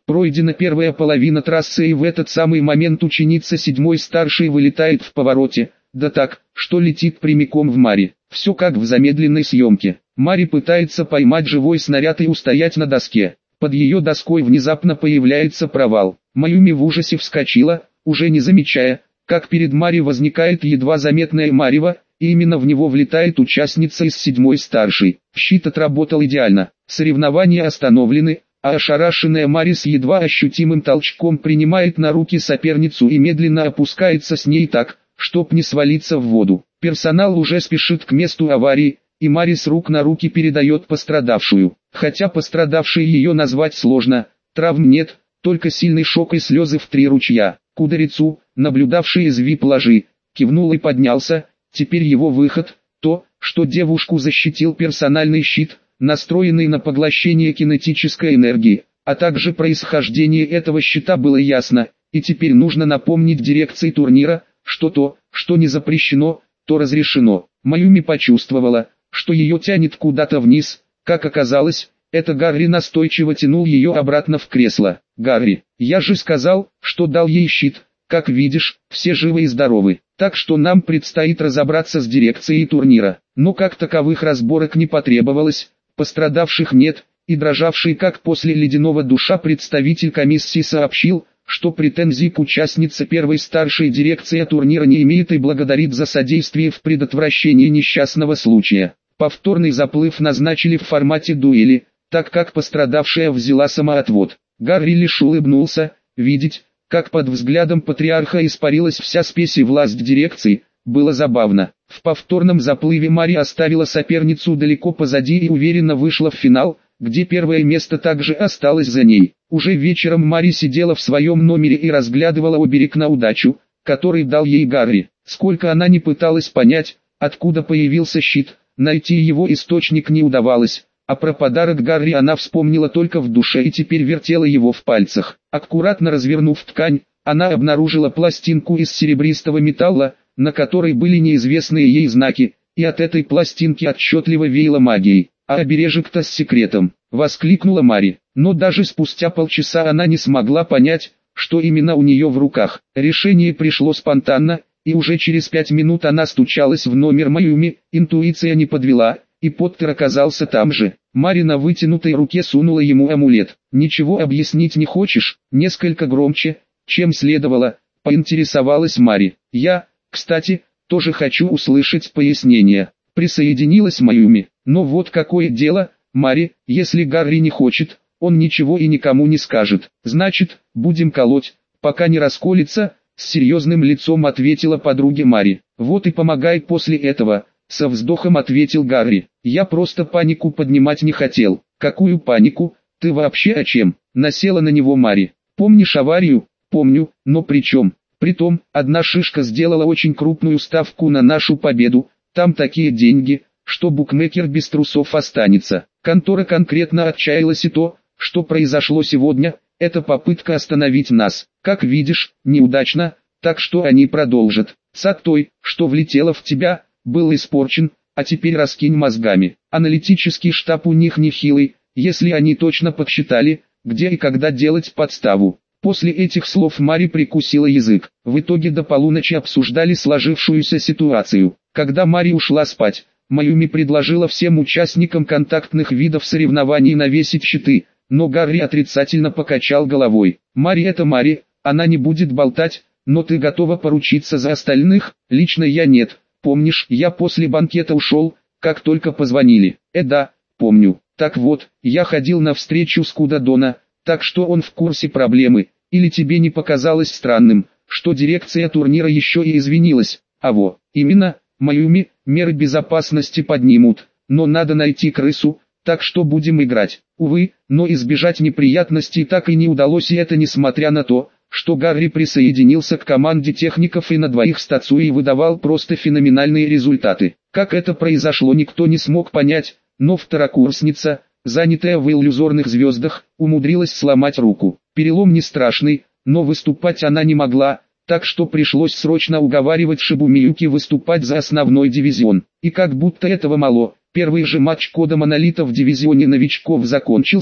Пройдена первая половина трассы, и в этот самый момент ученица 7-й старшей вылетает в повороте, да так, что летит прямиком в Мари. Все как в замедленной съемке. Мари пытается поймать живой снаряд и устоять на доске. Под ее доской внезапно появляется провал. Майюми в ужасе вскочила, уже не замечая, как перед Мари возникает едва заметное марево, и именно в него влетает участница из 7-й старшей. Щит отработал идеально. Соревнования остановлены, а ошарашенная Мари с едва ощутимым толчком принимает на руки соперницу и медленно опускается с ней так, чтоб не свалиться в воду. Персонал уже спешит к месту аварии, и Мари с рук на руки передает пострадавшую. Хотя пострадавшей ее назвать сложно, травм нет, только сильный шок и слезы в 3 ручья. Кудрицу, наблюдавший из вип-ложи, кивнул и поднялся. Теперь его выход, то, что девушку защитил персональный щит, настроенный на поглощение кинетической энергии, а также происхождение этого щита было ясно, и теперь нужно напомнить дирекции турнира, что то, что не запрещено, то разрешено. Майюми почувствовала, что ее тянет куда-то вниз, как оказалось, это Гарри настойчиво тянул ее обратно в кресло. «Гарри, я же сказал, что дал ей щит, как видишь, все живы и здоровы, так что нам предстоит разобраться с дирекцией турнира». Но как таковых разборок не потребовалось, пострадавших нет, и дрожавший как после ледяного душа представитель комиссии сообщил, что претензий к участнице 1-й старшей дирекции турнира не имеет и благодарит за содействие в предотвращении несчастного случая. Повторный заплыв назначили в формате дуэли, так как пострадавшая взяла самоотвод. Гарри лишь улыбнулся, видеть, как под взглядом патриарха испарилась вся спесь и власть дирекции, было забавно. В повторном заплыве Мари оставила соперницу далеко позади и уверенно вышла в финал, где первое место также осталось за ней. Уже вечером Мари сидела в своем номере и разглядывала оберег на удачу, который дал ей Гарри. Сколько она не пыталась понять, откуда появился щит, найти его источник не удавалось, а про подарок Гарри она вспомнила только в душе и теперь вертела его в пальцах. Аккуратно развернув ткань, она обнаружила пластинку из серебристого металла, на которой были неизвестные ей знаки, и от этой пластинки отчетливо веяло магией. «А обережек-то с секретом!» — воскликнула Мари. Но даже спустя полчаса она не смогла понять, что именно у нее в руках. Решение пришло спонтанно, и уже через 5 минут она стучалась в номер Майюми, интуиция не подвела, и Поттер оказался там же. Мари на вытянутой руке сунула ему амулет. «Ничего объяснить не хочешь?» Несколько громче, чем следовало, поинтересовалась Мари. «Я, кстати, тоже хочу услышать пояснение», — присоединилась Майюми. «Но вот какое дело, Мари, если Гарри не хочет, он ничего и никому не скажет. Значит, будем колоть, пока не расколется», — с серьезным лицом ответила подруге Мари. «Вот и помогай после этого», — со вздохом ответил Гарри. «Я просто панику поднимать не хотел». «Какую панику? Ты вообще о чем?» — насела на него Мари. «Помнишь аварию?» «Помню, но при чем? Притом, одна шишка сделала очень крупную ставку на нашу победу, там такие деньги, что букмекер без трусов останется. Контора конкретно отчаялась, и то, что произошло сегодня, это попытка остановить нас. Как видишь, неудачно, так что они продолжат. Сад той, что влетела в тебя, был испорчен, а теперь раскинь мозгами. Аналитический штаб у них нехилый, если они точно подсчитали, где и когда делать подставу». После этих слов Мари прикусила язык. В итоге до полуночи обсуждали сложившуюся ситуацию. Когда Мари ушла спать, Майюми предложила всем участникам контактных видов соревнований навесить щиты, но Гарри отрицательно покачал головой. «Мари, это Мари, она не будет болтать, но ты готова поручиться за остальных?» «Лично я нет. Помнишь, я после банкета ушел, как только позвонили?» Да, помню. Так вот, я ходил на встречу с Кудадона, так что он в курсе проблемы. Или тебе не показалось странным, что дирекция турнира еще и извинилась?» Именно, Майюми, меры безопасности поднимут, но надо найти крысу, так что будем играть». Увы, но избежать неприятностей так и не удалось, и это несмотря на то, что Гарри присоединился к команде техников и на двоих с Тацуей выдавал просто феноменальные результаты. Как это произошло, никто не смог понять, но второкурсница, занятая в иллюзорных звездах, умудрилась сломать руку. Перелом не страшный, но выступать она не могла, так что пришлось срочно уговаривать Шибу Миюки выступать за основной дивизион. И как будто этого мало, первый же матч кода Монолита в дивизионе новичков закончился,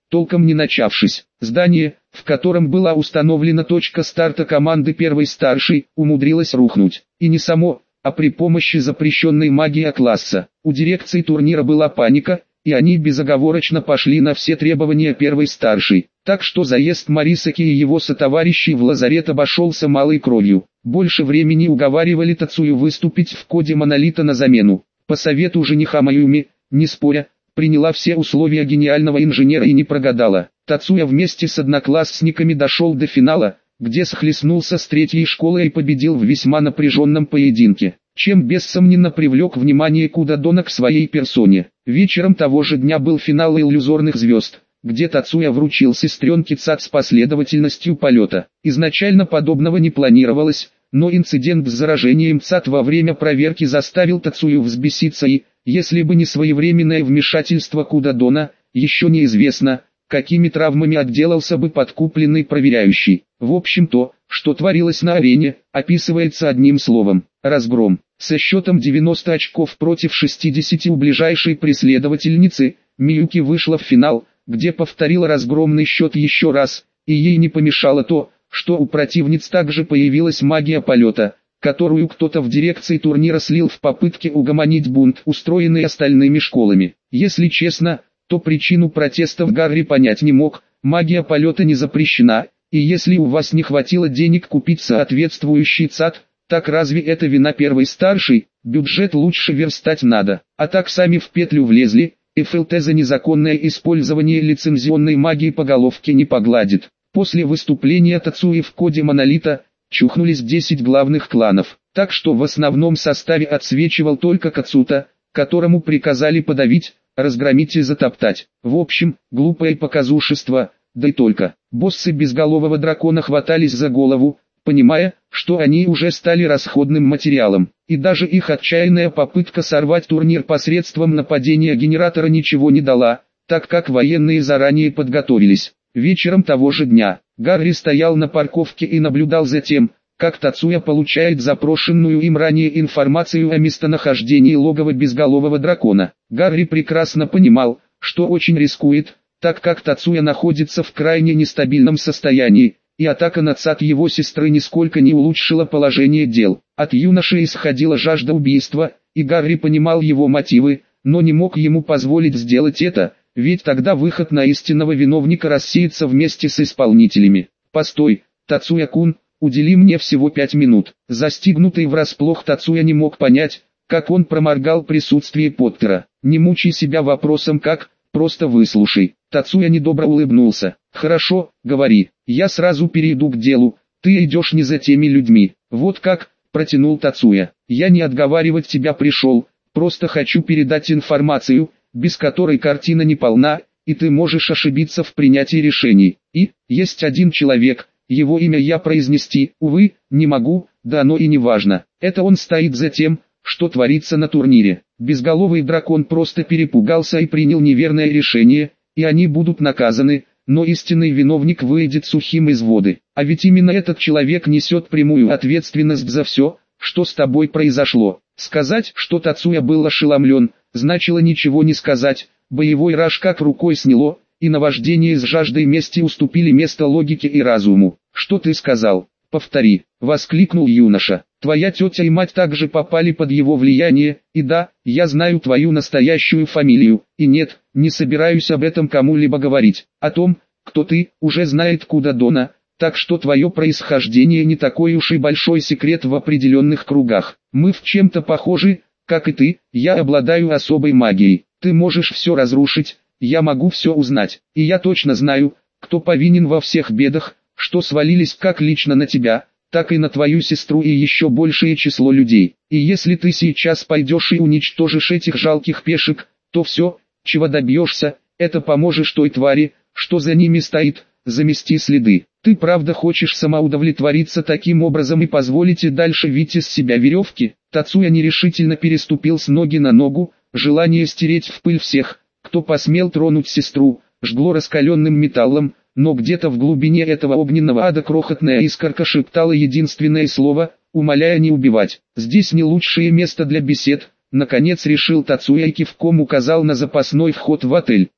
толком не начавшись. Здание, в котором была установлена точка старта команды первой старшей, умудрилось рухнуть. И не само, а при помощи запрещенной магии А-класса. У дирекции турнира была паника, и они безоговорочно пошли на все требования первой старшей. Так что заезд Морисаки и его сотоварищей в лазарет обошелся малой кровью. Больше времени уговаривали Тацую выступить в коде Монолита на замену. По совету жениха Майюми, не споря, приняла все условия гениального инженера и не прогадала. Тацуя вместе с одноклассниками дошел до финала, где схлестнулся с третьей школой и победил в весьма напряженном поединке, чем бессомненно привлек внимание Кудадона к своей персоне. Вечером того же дня был финал иллюзорных звезд, где Тацуя вручил сестренке ЦАД с последовательностью полета. Изначально подобного не планировалось, но инцидент с заражением ЦАД во время проверки заставил Тацую взбеситься и, если бы не своевременное вмешательство Кудадона, еще неизвестно, какими травмами отделался бы подкупленный проверяющий. В общем, то, что творилось на арене, описывается одним словом – разгром. Со счетом 90 очков против 60 у ближайшей преследовательницы, Миюки вышла в финал, где повторила разгромный счет еще раз, и ей не помешало то, что у противниц также появилась магия полета, которую кто-то в дирекции турнира слил в попытке угомонить бунт, устроенный остальными школами. Если честно, то причину протестов Гарри понять не мог, магия полета не запрещена, и если у вас не хватило денег купить соответствующий ЦАД, так разве это вина первой старшей, бюджет лучше верстать надо, а так сами в петлю влезли, ФЛТ за незаконное использование лицензионной магии по головке не погладит. После выступления Тацуи в коде Монолита, чухнулись 10 главных кланов, так что в основном составе отсвечивал только Кацута, которому приказали подавить, разгромить и затоптать. В общем, глупое показушество, да и только. Боссы безголового дракона хватались за голову, понимая, что они уже стали расходным материалом, и даже их отчаянная попытка сорвать турнир посредством нападения генератора ничего не дала, так как военные заранее подготовились. Вечером того же дня, Гарри стоял на парковке и наблюдал за тем, как Тацуя получает запрошенную им ранее информацию о местонахождении логова безголового дракона. Гарри прекрасно понимал, что очень рискует, так как Тацуя находится в крайне нестабильном состоянии, и атака на ЦАД его сестры нисколько не улучшила положение дел. От юноши исходила жажда убийства, и Гарри понимал его мотивы, но не мог ему позволить сделать это, ведь тогда выход на истинного виновника рассеется вместе с исполнителями. «Постой, Тацуя-кун, удели мне всего 5 минут». Застигнутый врасплох Тацуя не мог понять, как он проморгал присутствие Поттера. «Не мучай себя вопросом как, просто выслушай». Тацуя недобро улыбнулся. «Хорошо, говори, я сразу перейду к делу, ты идешь не за теми людьми». «Вот как», протянул Тацуя. «Я не отговаривать тебя пришел, просто хочу передать информацию, без которой картина не полна, и ты можешь ошибиться в принятии решений. И, есть один человек, его имя я произнести, увы, не могу, да оно и не важно. Это он стоит за тем, что творится на турнире». Безголовый дракон просто перепугался и принял неверное решение, и они будут наказаны, но истинный виновник выйдет сухим из воды. А ведь именно этот человек несет прямую ответственность за все, что с тобой произошло. Сказать, что Тацуя был ошеломлен, значило ничего не сказать, боевой раж как рукой сняло, и наваждение с жаждой мести уступили место логике и разуму. «Что ты сказал? Повтори», — воскликнул юноша. «Твоя тетя и мать также попали под его влияние, и да, я знаю твою настоящую фамилию, и нет, не собираюсь об этом кому-либо говорить. О том, кто ты, уже знает Кудадона, так что твое происхождение не такой уж и большой секрет в определенных кругах. Мы в чем-то похожи, как и ты, я обладаю особой магией. Ты можешь все разрушить, я могу все узнать, и я точно знаю, кто повинен во всех бедах, что свалились как лично на тебя, так и на твою сестру и еще большее число людей. И если ты сейчас пойдешь и уничтожишь этих жалких пешек, то все, чего добьешься, это поможешь той твари, что за ними стоит, замести следы. Ты правда хочешь самоудовлетвориться таким образом и позволить и дальше вить из себя веревки?» Тацуя нерешительно переступил с ноги на ногу, желание стереть в пыль всех, кто посмел тронуть сестру, жгло раскаленным металлом, но где-то в глубине этого огненного ада крохотная искорка шептала единственное слово, умоляя не убивать. «Здесь не лучшее место для бесед», наконец решил Тацуя и кивком указал на запасной вход в отель.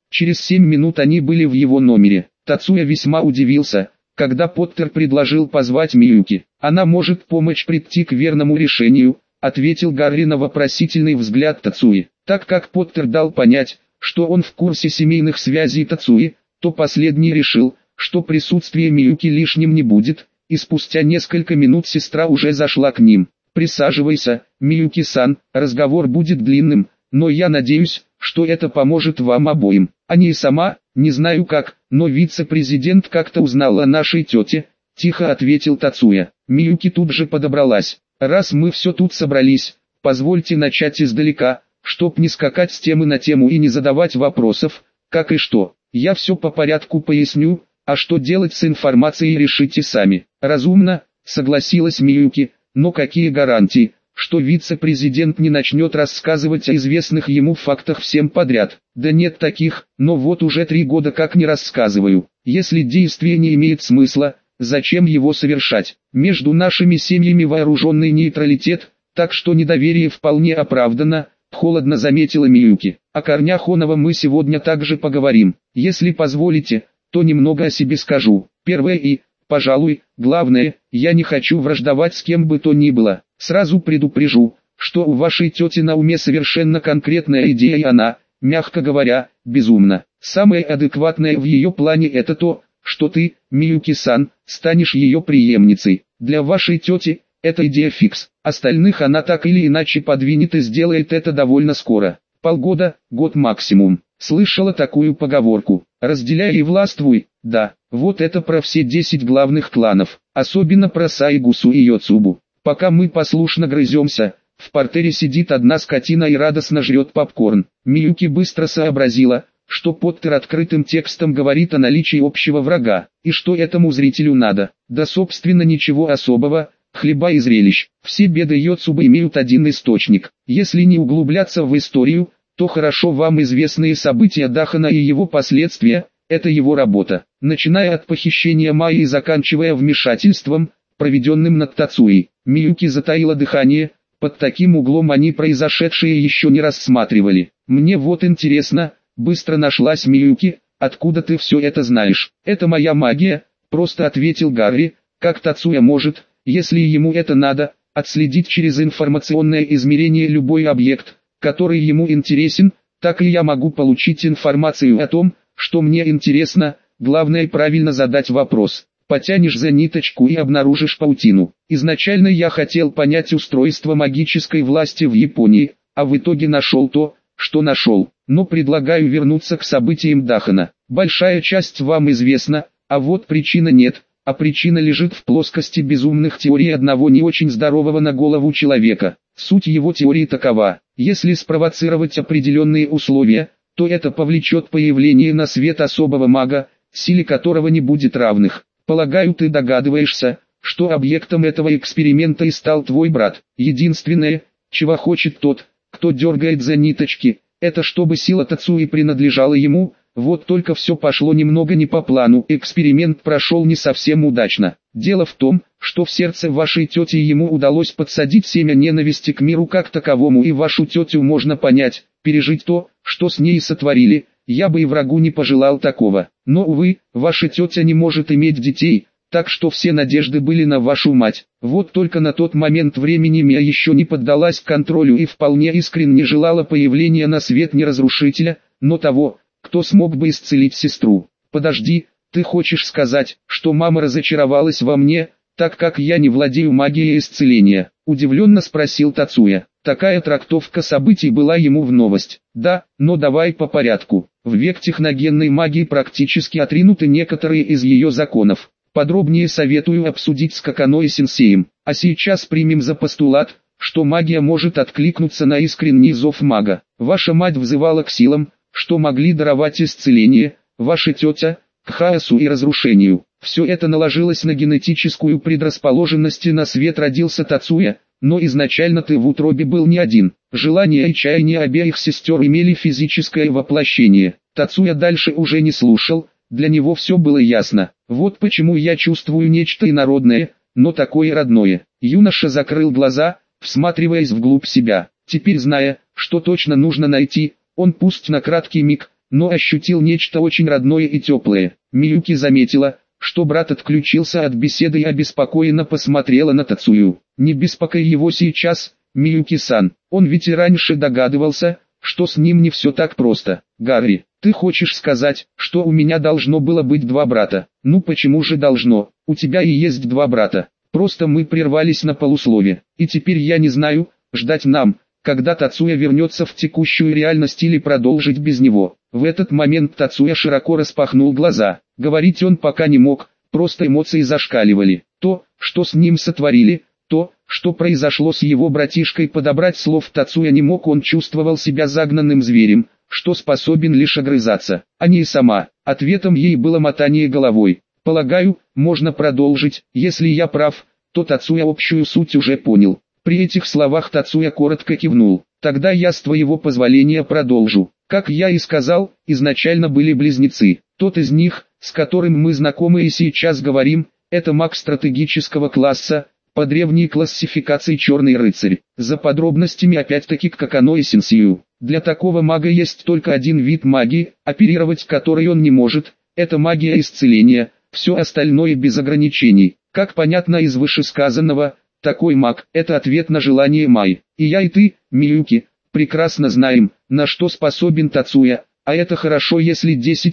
Через 7 минут они были в его номере. Тацуя весьма удивился, когда Поттер предложил позвать Миюки. «Она может помочь прийти к верному решению», — ответил Гарри на вопросительный взгляд Тацуи. Так как Поттер дал понять, что он в курсе семейных связей Тацуи, то последний решил, что присутствие Миюки лишним не будет, и спустя несколько минут сестра уже зашла к ним. «Присаживайся, Миюки-сан, разговор будет длинным, но я надеюсь, что это поможет вам обоим. А не сама, не знаю как, но вице-президент как-то узнал о нашей тете», — тихо ответил Тацуя. Миюки тут же подобралась. «Раз мы все тут собрались, позвольте начать издалека, чтоб не скакать с темы на тему и не задавать вопросов, как и что. Я все по порядку поясню, а что делать с информацией решите сами». «Разумно», — согласилась Миюки, «но какие гарантии, что вице-президент не начнет рассказывать о известных ему фактах всем подряд?» «Да нет таких, но вот уже 3 года как не рассказываю. Если действие не имеет смысла, зачем его совершать? Между нашими семьями вооруженный нейтралитет, так что недоверие вполне оправдано», — холодно заметила Миюки. «О корнях оного мы сегодня также поговорим. Если позволите, то немного о себе скажу. Первое и, пожалуй, главное, я не хочу враждовать с кем бы то ни было. Сразу предупрежу, что у вашей тети на уме совершенно конкретная идея, и она, мягко говоря, безумна. Самое адекватное в ее плане это то, что ты, Миюки-сан, станешь ее преемницей. Для вашей тети это идея фикс. Остальных она так или иначе подвинет и сделает это довольно скоро. Полгода, год максимум. Слышала такую поговорку: «Разделяй и властвуй». Да, вот это про все 10 главных кланов, особенно про Сайгусу и Йоцубу. Пока мы послушно грыземся, в партере сидит одна скотина и радостно жрет попкорн. Миюки быстро сообразила, что Поттер открытым текстом говорит о наличии общего врага, и что этому зрителю надо. Да собственно ничего особого, хлеба и зрелищ. Все беды Йоцубы имеют один источник. Если не углубляться в историю, то хорошо вам известные события Дахана и его последствия – это его работа. Начиная от похищения Майи и заканчивая вмешательством, проведенным над Тацуей. Миюки затаила дыхание, под таким углом они произошедшее еще не рассматривали. «Мне вот интересно», — быстро нашлась Миюки, — «откуда ты все это знаешь?» «Это моя магия», — просто ответил Гарри. «Как Тацуя может, если ему это надо, отследить через информационное измерение любой объект, который ему интересен, так и я могу получить информацию о том, что мне интересно, главное правильно задать вопрос. Потянешь за ниточку и обнаружишь паутину. Изначально я хотел понять устройство магической власти в Японии, а в итоге нашел то, что нашел. Но предлагаю вернуться к событиям Дахана. Большая часть вам известна, а вот причина нет, а причина лежит в плоскости безумных теорий одного не очень здорового на голову человека. Суть его теории такова: если спровоцировать определенные условия, то это повлечет появление на свет особого мага, силе которого не будет равных. Полагаю, ты догадываешься, что объектом этого эксперимента и стал твой брат. Единственное, чего хочет тот, кто дергает за ниточки, это чтобы сила Тацуи принадлежала ему. Вот только все пошло немного не по плану, эксперимент прошел не совсем удачно. Дело в том, что в сердце вашей тети ему удалось подсадить семя ненависти к миру как таковому, и вашу тетю можно понять, пережить то, что с ней сотворили. Я бы и врагу не пожелал такого. Но, увы, ваша тетя не может иметь детей, так что все надежды были на вашу мать. Вот только на тот момент времени Мия еще не поддалась контролю и вполне искренне желала появления на свет не разрушителя, но того, кто смог бы исцелить сестру. Подожди, ты хочешь сказать, что мама разочаровалась во мне, так как я не владею магией исцеления? Удивленно спросил Тацуя. Такая трактовка событий была ему в новость. Да, но давай по порядку. В век техногенной магии практически отринуты некоторые из ее законов. Подробнее советую обсудить с Какано и Сенсеем. А сейчас примем за постулат, что магия может откликнуться на искренний зов мага. Ваша мать взывала к силам, что могли даровать исцеление, ваша тетя – к хаосу и разрушению. Все это наложилось на генетическую предрасположенность, и на свет родился Тацуя, но изначально ты в утробе был не один. Желания и чаяния обеих сестер имели физическое воплощение. Тацуя дальше уже не слушал, для него все было ясно. Вот почему я чувствую нечто инородное, но такое родное. Юноша закрыл глаза, всматриваясь вглубь себя. Теперь, зная, что точно нужно найти, он пусть на краткий миг, но ощутил нечто очень родное и теплое. Миюки заметила, что брат отключился от беседы и обеспокоенно посмотрела на Тацую. «Не беспокой его сейчас, Миюки-сан, он ведь и раньше догадывался, что с ним не все так просто. Гарри, ты хочешь сказать, что у меня должно было быть два брата? Ну почему же должно, у тебя и есть два брата. Просто мы прервались на полуслове, и теперь я не знаю, ждать нам, когда Тацуя вернется в текущую реальность или продолжить без него». В этот момент Тацуя широко распахнул глаза. Говорить он пока не мог, просто эмоции зашкаливали. То, что с ним сотворили, то, что произошло с его братишкой, подобрать слов Тацуя не мог, он чувствовал себя загнанным зверем, что способен лишь огрызаться, а не и сама. Ответом ей было мотание головой. «Полагаю, можно продолжить, если я прав, то Тацуя общую суть уже понял». При этих словах Тацуя коротко кивнул. «Тогда я с твоего позволения продолжу. Как я и сказал, изначально были близнецы. Тот из них, с которым мы знакомы и сейчас говорим, это маг стратегического класса, по древней классификации черный рыцарь. За подробностями опять-таки как оно и сенсию. Для такого мага есть только один вид магии, оперировать который он не может, это магия исцеления, все остальное без ограничений. Как понятно из вышесказанного, такой маг – это ответ на желание Май. И я и ты, Миюки, прекрасно знаем, на что способен Тацуя, а это хорошо, если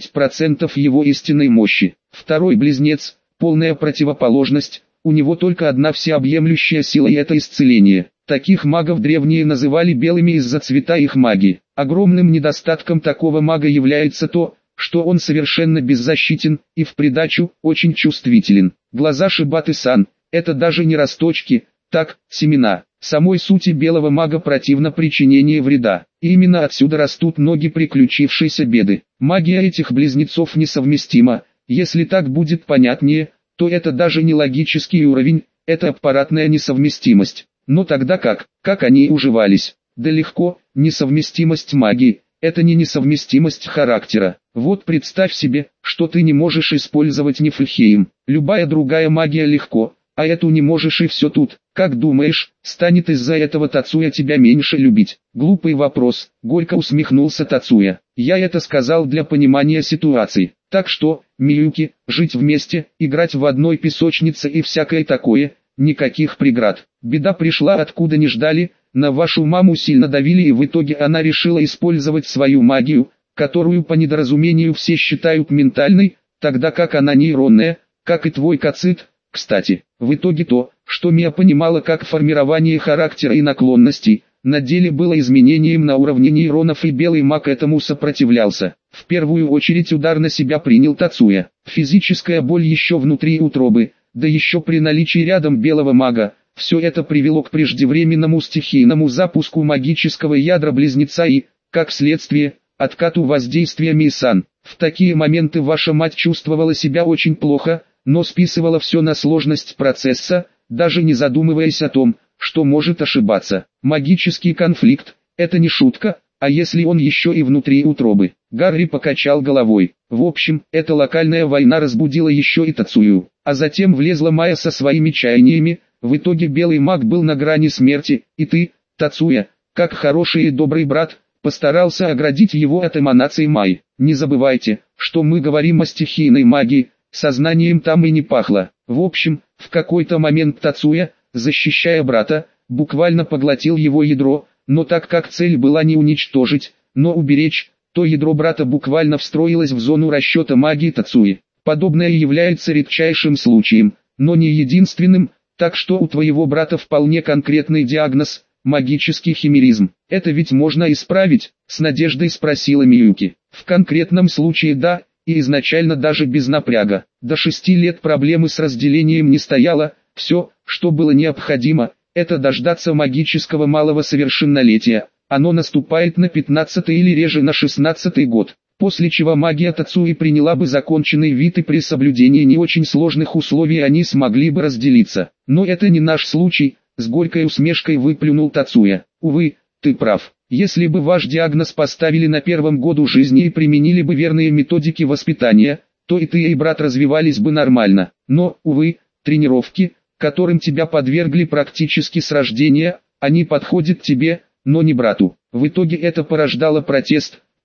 10% его истинной мощи. Второй близнец, полная противоположность, у него только одна всеобъемлющая сила, и это исцеление. Таких магов древние называли белыми из-за цвета их магии. Огромным недостатком такого мага является то, что он совершенно беззащитен и в придачу очень чувствителен. Глаза Шибаты-сан – это даже не росточки, так, семена. Самой сути белого мага противно причинение вреда, и именно отсюда растут ноги приключившейся беды. Магия этих близнецов несовместима, если так будет понятнее, то это даже не логический уровень, это аппаратная несовместимость. Но тогда как они уживались? Да легко, несовместимость магии, это не несовместимость характера. Вот представь себе, что ты не можешь использовать Нифльхейм, любая другая магия легко, а эту не можешь и все тут. Как думаешь, станет из-за этого Тацуя тебя меньше любить? Глупый вопрос, горько усмехнулся Тацуя. Я это сказал для понимания ситуации. Так что, Миюки, жить вместе, играть в одной песочнице и всякое такое, никаких преград. Беда пришла откуда не ждали, на вашу маму сильно давили и в итоге она решила использовать свою магию, которую по недоразумению все считают ментальной, тогда как она нейронная, как и твой кацит. Кстати, в итоге то, что Мия понимала как формирование характера и наклонностей, на деле было изменением на уровне нейронов, и белый маг этому сопротивлялся. В первую очередь удар на себя принял Тацуя. Физическая боль еще внутри утробы, да еще при наличии рядом белого мага, все это привело к преждевременному стихийному запуску магического ядра близнеца и, как следствие, откату воздействия Мии-сан. В такие моменты ваша мать чувствовала себя очень плохо, но списывала все на сложность процесса, даже не задумываясь о том, что может ошибаться. Магический конфликт – это не шутка, а если он еще и внутри утробы? Гарри покачал головой. В общем, эта локальная война разбудила еще и Тацую. А затем влезла Майя со своими чаяниями, в итоге белый маг был на грани смерти, и ты, Тацуя, как хороший и добрый брат, постарался оградить его от эманаций Майи. Не забывайте, что мы говорим о стихийной магии, сознанием там и не пахло. В общем, в какой-то момент Тацуя, защищая брата, буквально поглотил его ядро, но так как цель была не уничтожить, но уберечь, то ядро брата буквально встроилось в зону расчета магии Тацуи. Подобное является редчайшим случаем, но не единственным, так что у твоего брата вполне конкретный диагноз – магический химеризм. Это ведь можно исправить? С надеждой спросила Миюки. В конкретном случае да, и изначально даже без напряга. До 6 лет проблемы с разделением не стояло, все, что было необходимо, это дождаться магического малого совершеннолетия. Оно наступает на 15-й или реже на 16-й год, после чего магия Тацуи приняла бы законченный вид, и при соблюдении не очень сложных условий они смогли бы разделиться. Но это не наш случай, с горькой усмешкой выплюнул Тацуя. Увы, ты прав. Если бы ваш диагноз поставили на первом году жизни и применили бы верные методики воспитания, то и ты, и брат развивались бы нормально. Но, увы, тренировки, которым тебя подвергли практически с рождения, они подходят тебе, но не брату. В итоге это порождало протест,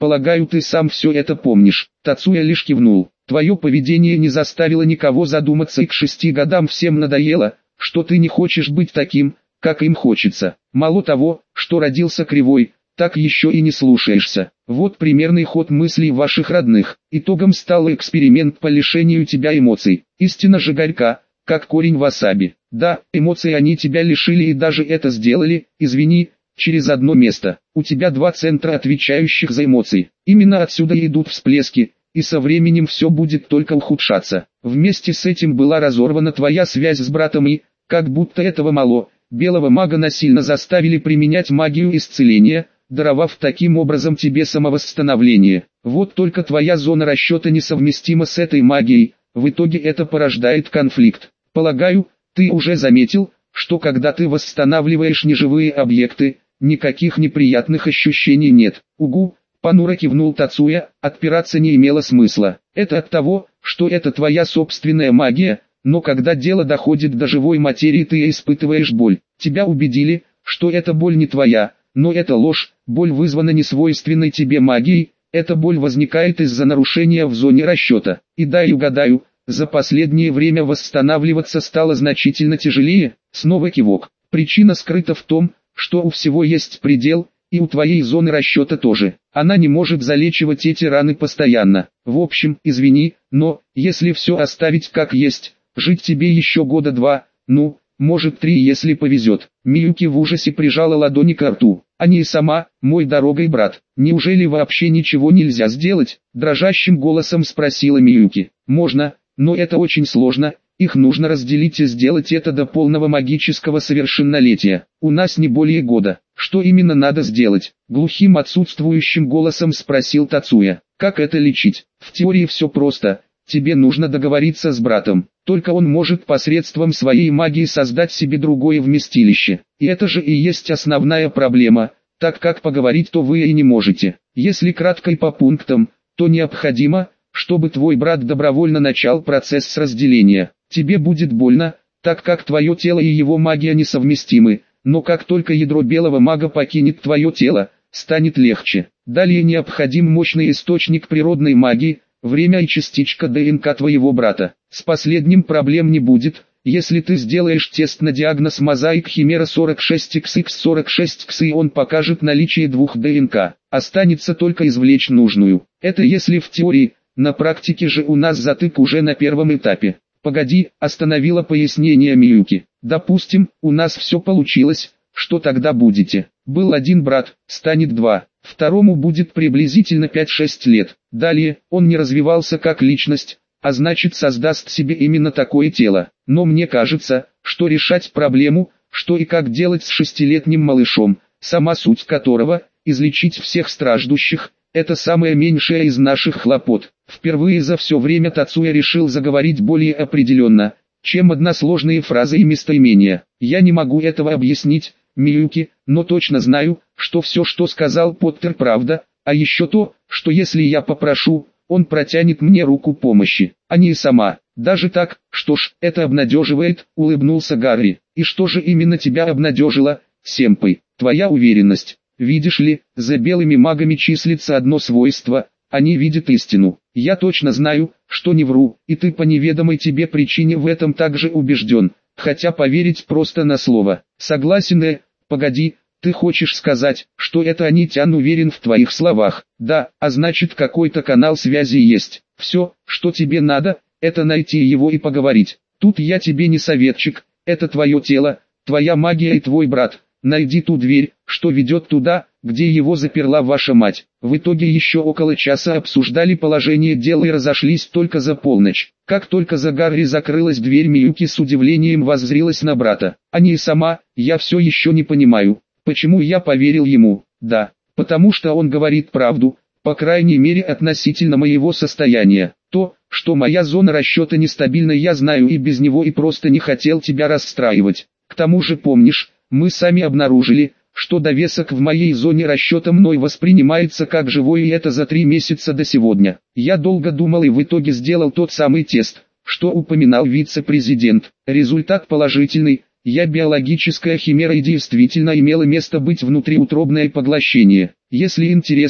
Полагаю, ты сам все это помнишь. Тацуя лишь кивнул. Твое поведение не заставило никого задуматься, и к 6 годам всем надоело, что ты не хочешь быть таким, как им хочется. Мало того, что родился кривой, так еще и не слушаешься. Вот примерный ход мыслей ваших родных. Итогом стал эксперимент по лишению тебя эмоций. Истина же горька, как корень васаби. Да, эмоции они тебя лишили и даже это сделали, извини, через одно место. У тебя 2 центра, отвечающих за эмоции. Именно отсюда и идут всплески, и со временем все будет только ухудшаться. Вместе с этим была разорвана твоя связь с братом и, как будто этого мало, белого мага насильно заставили применять магию исцеления, даровав таким образом тебе самовосстановление. Вот только твоя зона расчета несовместима с этой магией, в итоге это порождает конфликт. Полагаю, ты уже заметил, что когда ты восстанавливаешь неживые объекты, никаких неприятных ощущений нет. Угу, понуро кивнул Тацуя, отпираться не имело смысла. Это от того, что это твоя собственная магия, но когда дело доходит до живой материи, ты испытываешь боль. Тебя убедили, что эта боль не твоя, но это ложь, боль вызвана несвойственной тебе магией, эта боль возникает из-за нарушения в зоне расчета. И дай угадаю, за последнее время восстанавливаться стало значительно тяжелее. Снова кивок. Причина скрыта в том, что у всего есть предел, и у твоей зоны расчета тоже. Она не может залечивать эти раны постоянно. В общем, извини, но, если все оставить как есть, жить тебе еще года 2, ну, может 3, если повезет. Миюки в ужасе прижала ладони к рту. А не сама, мой дорогой брат. Неужели вообще ничего нельзя сделать? Дрожащим голосом спросила Миюки. Можно, но это очень сложно. Их нужно разделить и сделать это до полного магического совершеннолетия. У нас не более года. Что именно надо сделать? Глухим отсутствующим голосом спросил Тацуя. Как это лечить? В теории все просто. Тебе нужно договориться с братом. Только он может посредством своей магии создать себе другое вместилище. И это же и есть основная проблема, так как поговорить то вы и не можете. Если кратко и по пунктам, то необходимо, чтобы твой брат добровольно начал процесс разделения. Тебе будет больно, так как твое тело и его магия несовместимы, но как только ядро белого мага покинет твое тело, станет легче. Далее необходим мощный источник природной магии, время и частичка ДНК твоего брата. С последним проблем не будет, если ты сделаешь тест на диагноз мозаик Химера 46XX46X, и он покажет наличие 2 ДНК. Останется только извлечь нужную. Это если в теории, на практике же у нас затык уже на первом этапе. Погоди, остановила пояснение Миюки. Допустим, у нас все получилось, что тогда будете? Был один брат, станет 2, второму будет приблизительно 5-6 лет. Далее, он не развивался как личность, а значит создаст себе именно такое тело. Но мне кажется, что решать проблему, что и как делать с 6-летним малышом, сама суть которого, излечить всех страждущих, это самое меньшее из наших хлопот. Впервые за все время Тацуя решил заговорить более определенно, чем односложные фразы и местоимения. Я не могу этого объяснить, Миюки, но точно знаю, что все, что сказал Поттер, правда, а еще то, что если я попрошу, он протянет мне руку помощи, а не сама. Даже так, что ж, это обнадеживает, улыбнулся Гарри. И что же именно тебя обнадежило, Сэмпэй? Твоя уверенность. Видишь ли, за белыми магами числится одно свойство, они видят истину. Я точно знаю, что не вру, и ты по неведомой тебе причине в этом также убежден, хотя поверить просто на слово. Согласен, погоди, ты хочешь сказать, что это Анитян уверен в твоих словах? Да, а значит какой-то канал связи есть. Все, что тебе надо, это найти его и поговорить. Тут я тебе не советчик, это твое тело, твоя магия и твой брат. Найди ту дверь, что ведет туда, где его заперла ваша мать. В итоге еще около часа обсуждали положение дела и разошлись только за полночь. Как только за Гарри закрылась дверь, Миюки с удивлением воззрилась на брата. А не сама, я все еще не понимаю, почему я поверил ему. Да, потому что он говорит правду, по крайней мере относительно моего состояния. То, что моя зона расчета нестабильна, я знаю и без него, и просто не хотел тебя расстраивать. К тому же помнишь, мы сами обнаружили, что довесок в моей зоне расчета мной воспринимается как живой, и это за 3 месяца до сегодня. Я долго думал и в итоге сделал тот самый тест, что упоминал вице-президент. Результат положительный, я биологическая химера и действительно имело место быть внутриутробное поглощение. Если интересно,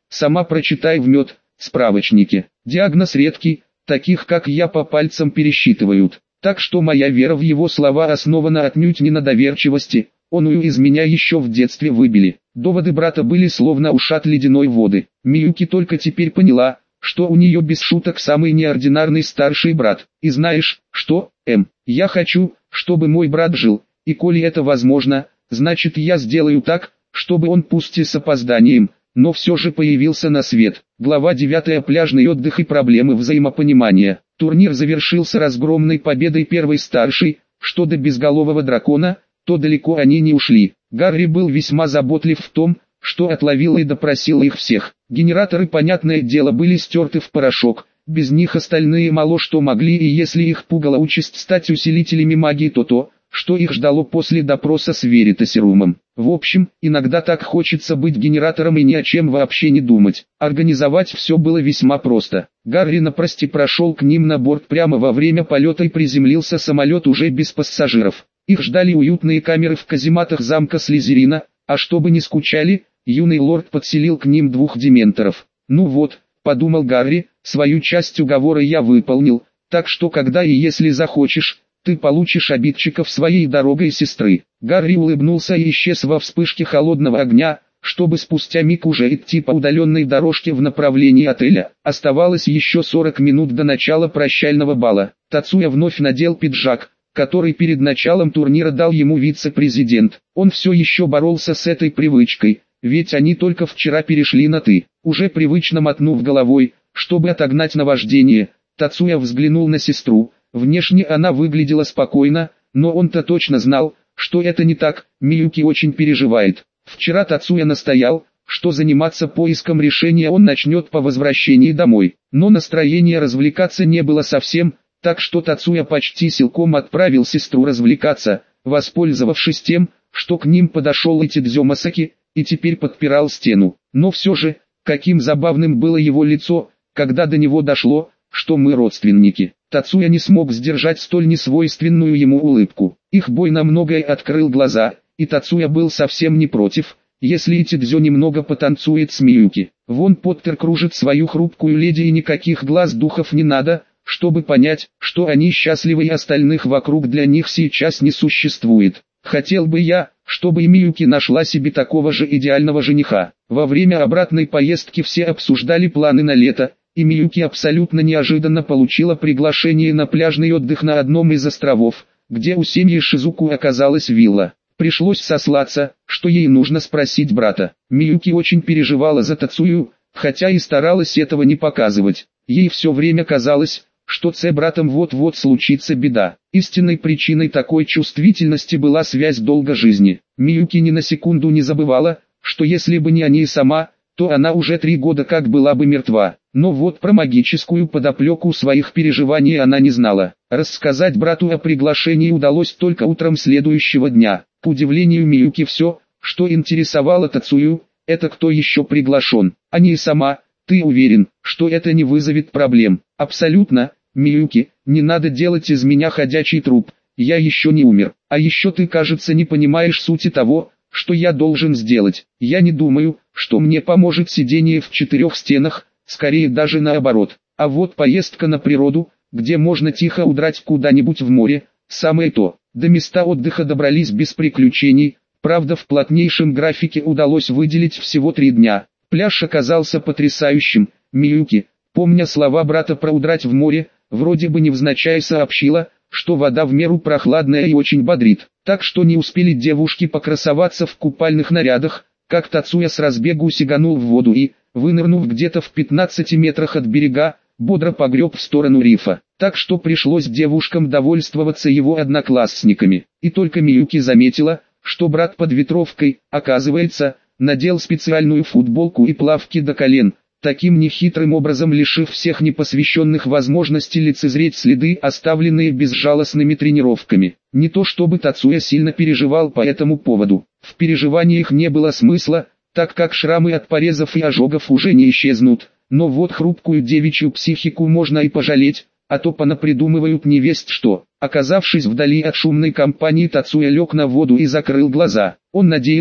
сама прочитай в мед, справочнике. Диагноз редкий, таких как я по пальцам пересчитывают. Так что моя вера в его слова основана отнюдь не на доверчивости, оную из меня еще в детстве выбили. Доводы брата были словно ушат ледяной воды. Миюки только теперь поняла, что у нее без шуток самый неординарный старший брат. И знаешь, что, я хочу, чтобы мой брат жил, и коли это возможно, значит я сделаю так, чтобы он пусть и с опозданием, но все же появился на свет. Глава 9. Пляжный отдых и проблемы взаимопонимания. Турнир завершился разгромной победой первой старшей, что до безголового дракона, то далеко они не ушли. Гарри был весьма заботлив в том, что отловил и допросил их всех. Генераторы, понятное дело, были стерты в порошок, без них остальные мало что могли, и если их пугала участь стать усилителями магии, то, что их ждало после допроса с Веритасерумом. В общем, иногда так хочется быть генератором и ни о чем вообще не думать. Организовать все было весьма просто. Гарри напросто прошел к ним на борт прямо во время полета и приземлился самолет уже без пассажиров. Их ждали уютные камеры в казематах замка Слизерина, а чтобы не скучали, юный лорд подселил к ним 2 дементоров. Ну вот, подумал Гарри, свою часть уговора я выполнил, так что когда и если захочешь, ты получишь обидчиков своей дорогой сестры. Гарри улыбнулся и исчез во вспышке холодного огня, чтобы спустя миг уже идти по удаленной дорожке в направлении отеля. Оставалось еще 40 минут до начала прощального бала. Тацуя вновь надел пиджак, который перед началом турнира дал ему вице-президент. Он все еще боролся с этой привычкой, ведь они только вчера перешли на «ты». Уже привычно мотнув головой, чтобы отогнать наваждение, Тацуя взглянул на сестру. Внешне она выглядела спокойно, но он-то точно знал, что это не так. Миюки очень переживает. Вчера Тацуя настоял, что заниматься поиском решения он начнет по возвращении домой. Но настроения развлекаться не было совсем, так что Тацуя почти силком отправил сестру развлекаться, воспользовавшись тем, что к ним подошел Итидзё Масаки, и теперь подпирал стену. Но все же, каким забавным было его лицо, когда до него дошло, что мы родственники. Тацуя не смог сдержать столь несвойственную ему улыбку. Их бой на многое открыл глаза, и Тацуя был совсем не против, если Итидзё немного потанцует с Миюки. Вон Поттер кружит свою хрупкую леди, и никаких глаз духов не надо, чтобы понять, что они счастливы и остальных вокруг для них сейчас не существует. Хотел бы я, чтобы и Миюки нашла себе такого же идеального жениха. Во время обратной поездки все обсуждали планы на лето, и Миюки абсолютно неожиданно получила приглашение на пляжный отдых на одном из островов, где у семьи Шизуку оказалась вилла. Пришлось сослаться, что ей нужно спросить брата. Миюки очень переживала за Тацую, хотя и старалась этого не показывать. Ей все время казалось, что с братом вот-вот случится беда. Истинной причиной такой чувствительности была связь долга жизни. Миюки ни на секунду не забывала, что если бы не они сама, то она уже 3 года как была бы мертва. Но вот про магическую подоплеку своих переживаний она не знала. Рассказать брату о приглашении удалось только утром следующего дня. К удивлению Миюки все, что интересовало Тацую, это кто еще приглашен, а не сама. Ты уверен, что это не вызовет проблем? Абсолютно, Миюки, не надо делать из меня ходячий труп, я еще не умер. А еще ты, кажется, не понимаешь сути того, что я должен сделать. Я не думаю, что мне поможет сидение в 4 стенах, скорее даже наоборот. А вот поездка на природу, где можно тихо удрать куда-нибудь в море, самое то. До места отдыха добрались без приключений, правда в плотнейшем графике удалось выделить всего 3 дня. Пляж оказался потрясающим. Миюки, помня слова брата про удрать в море, вроде бы невзначай сообщила, что вода в меру прохладная и очень бодрит. Так что не успели девушки покрасоваться в купальных нарядах, как Тацуя с разбегу сиганул в воду и, вынырнув где-то в 15 метрах от берега, бодро погреб в сторону рифа. Так что пришлось девушкам довольствоваться его одноклассниками. И только Миюки заметила, что брат под ветровкой, оказывается, надел специальную футболку и плавки до колен, таким нехитрым образом лишив всех непосвященных возможности лицезреть следы, оставленные безжалостными тренировками. Не то чтобы Тацуя сильно переживал по этому поводу. В переживаниях не было смысла, так как шрамы от порезов и ожогов уже не исчезнут. Но вот хрупкую девичью психику можно и пожалеть, а то понапридумывают невесть что. Оказавшись вдали от шумной компании, Тацуя лег на воду и закрыл глаза. Он надеялся,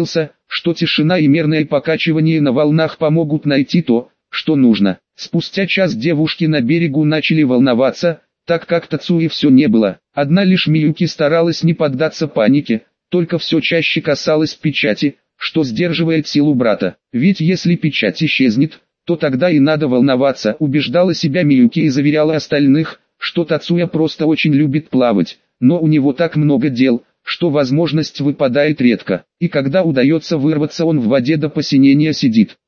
что тишина и мерное покачивание на волнах помогут найти то, что нужно. Спустя час девушки на берегу начали волноваться, так как Тацуи все не было. Одна лишь Миюки старалась не поддаться панике, только все чаще касалась печати, что сдерживает силу брата. Ведь если печать исчезнет, то тогда и надо волноваться, убеждала себя Миюки и заверяла остальных, что Тацуя просто очень любит плавать, но у него так много дел, что возможность выпадает редко, и когда удается вырваться, он в воде до посинения сидит.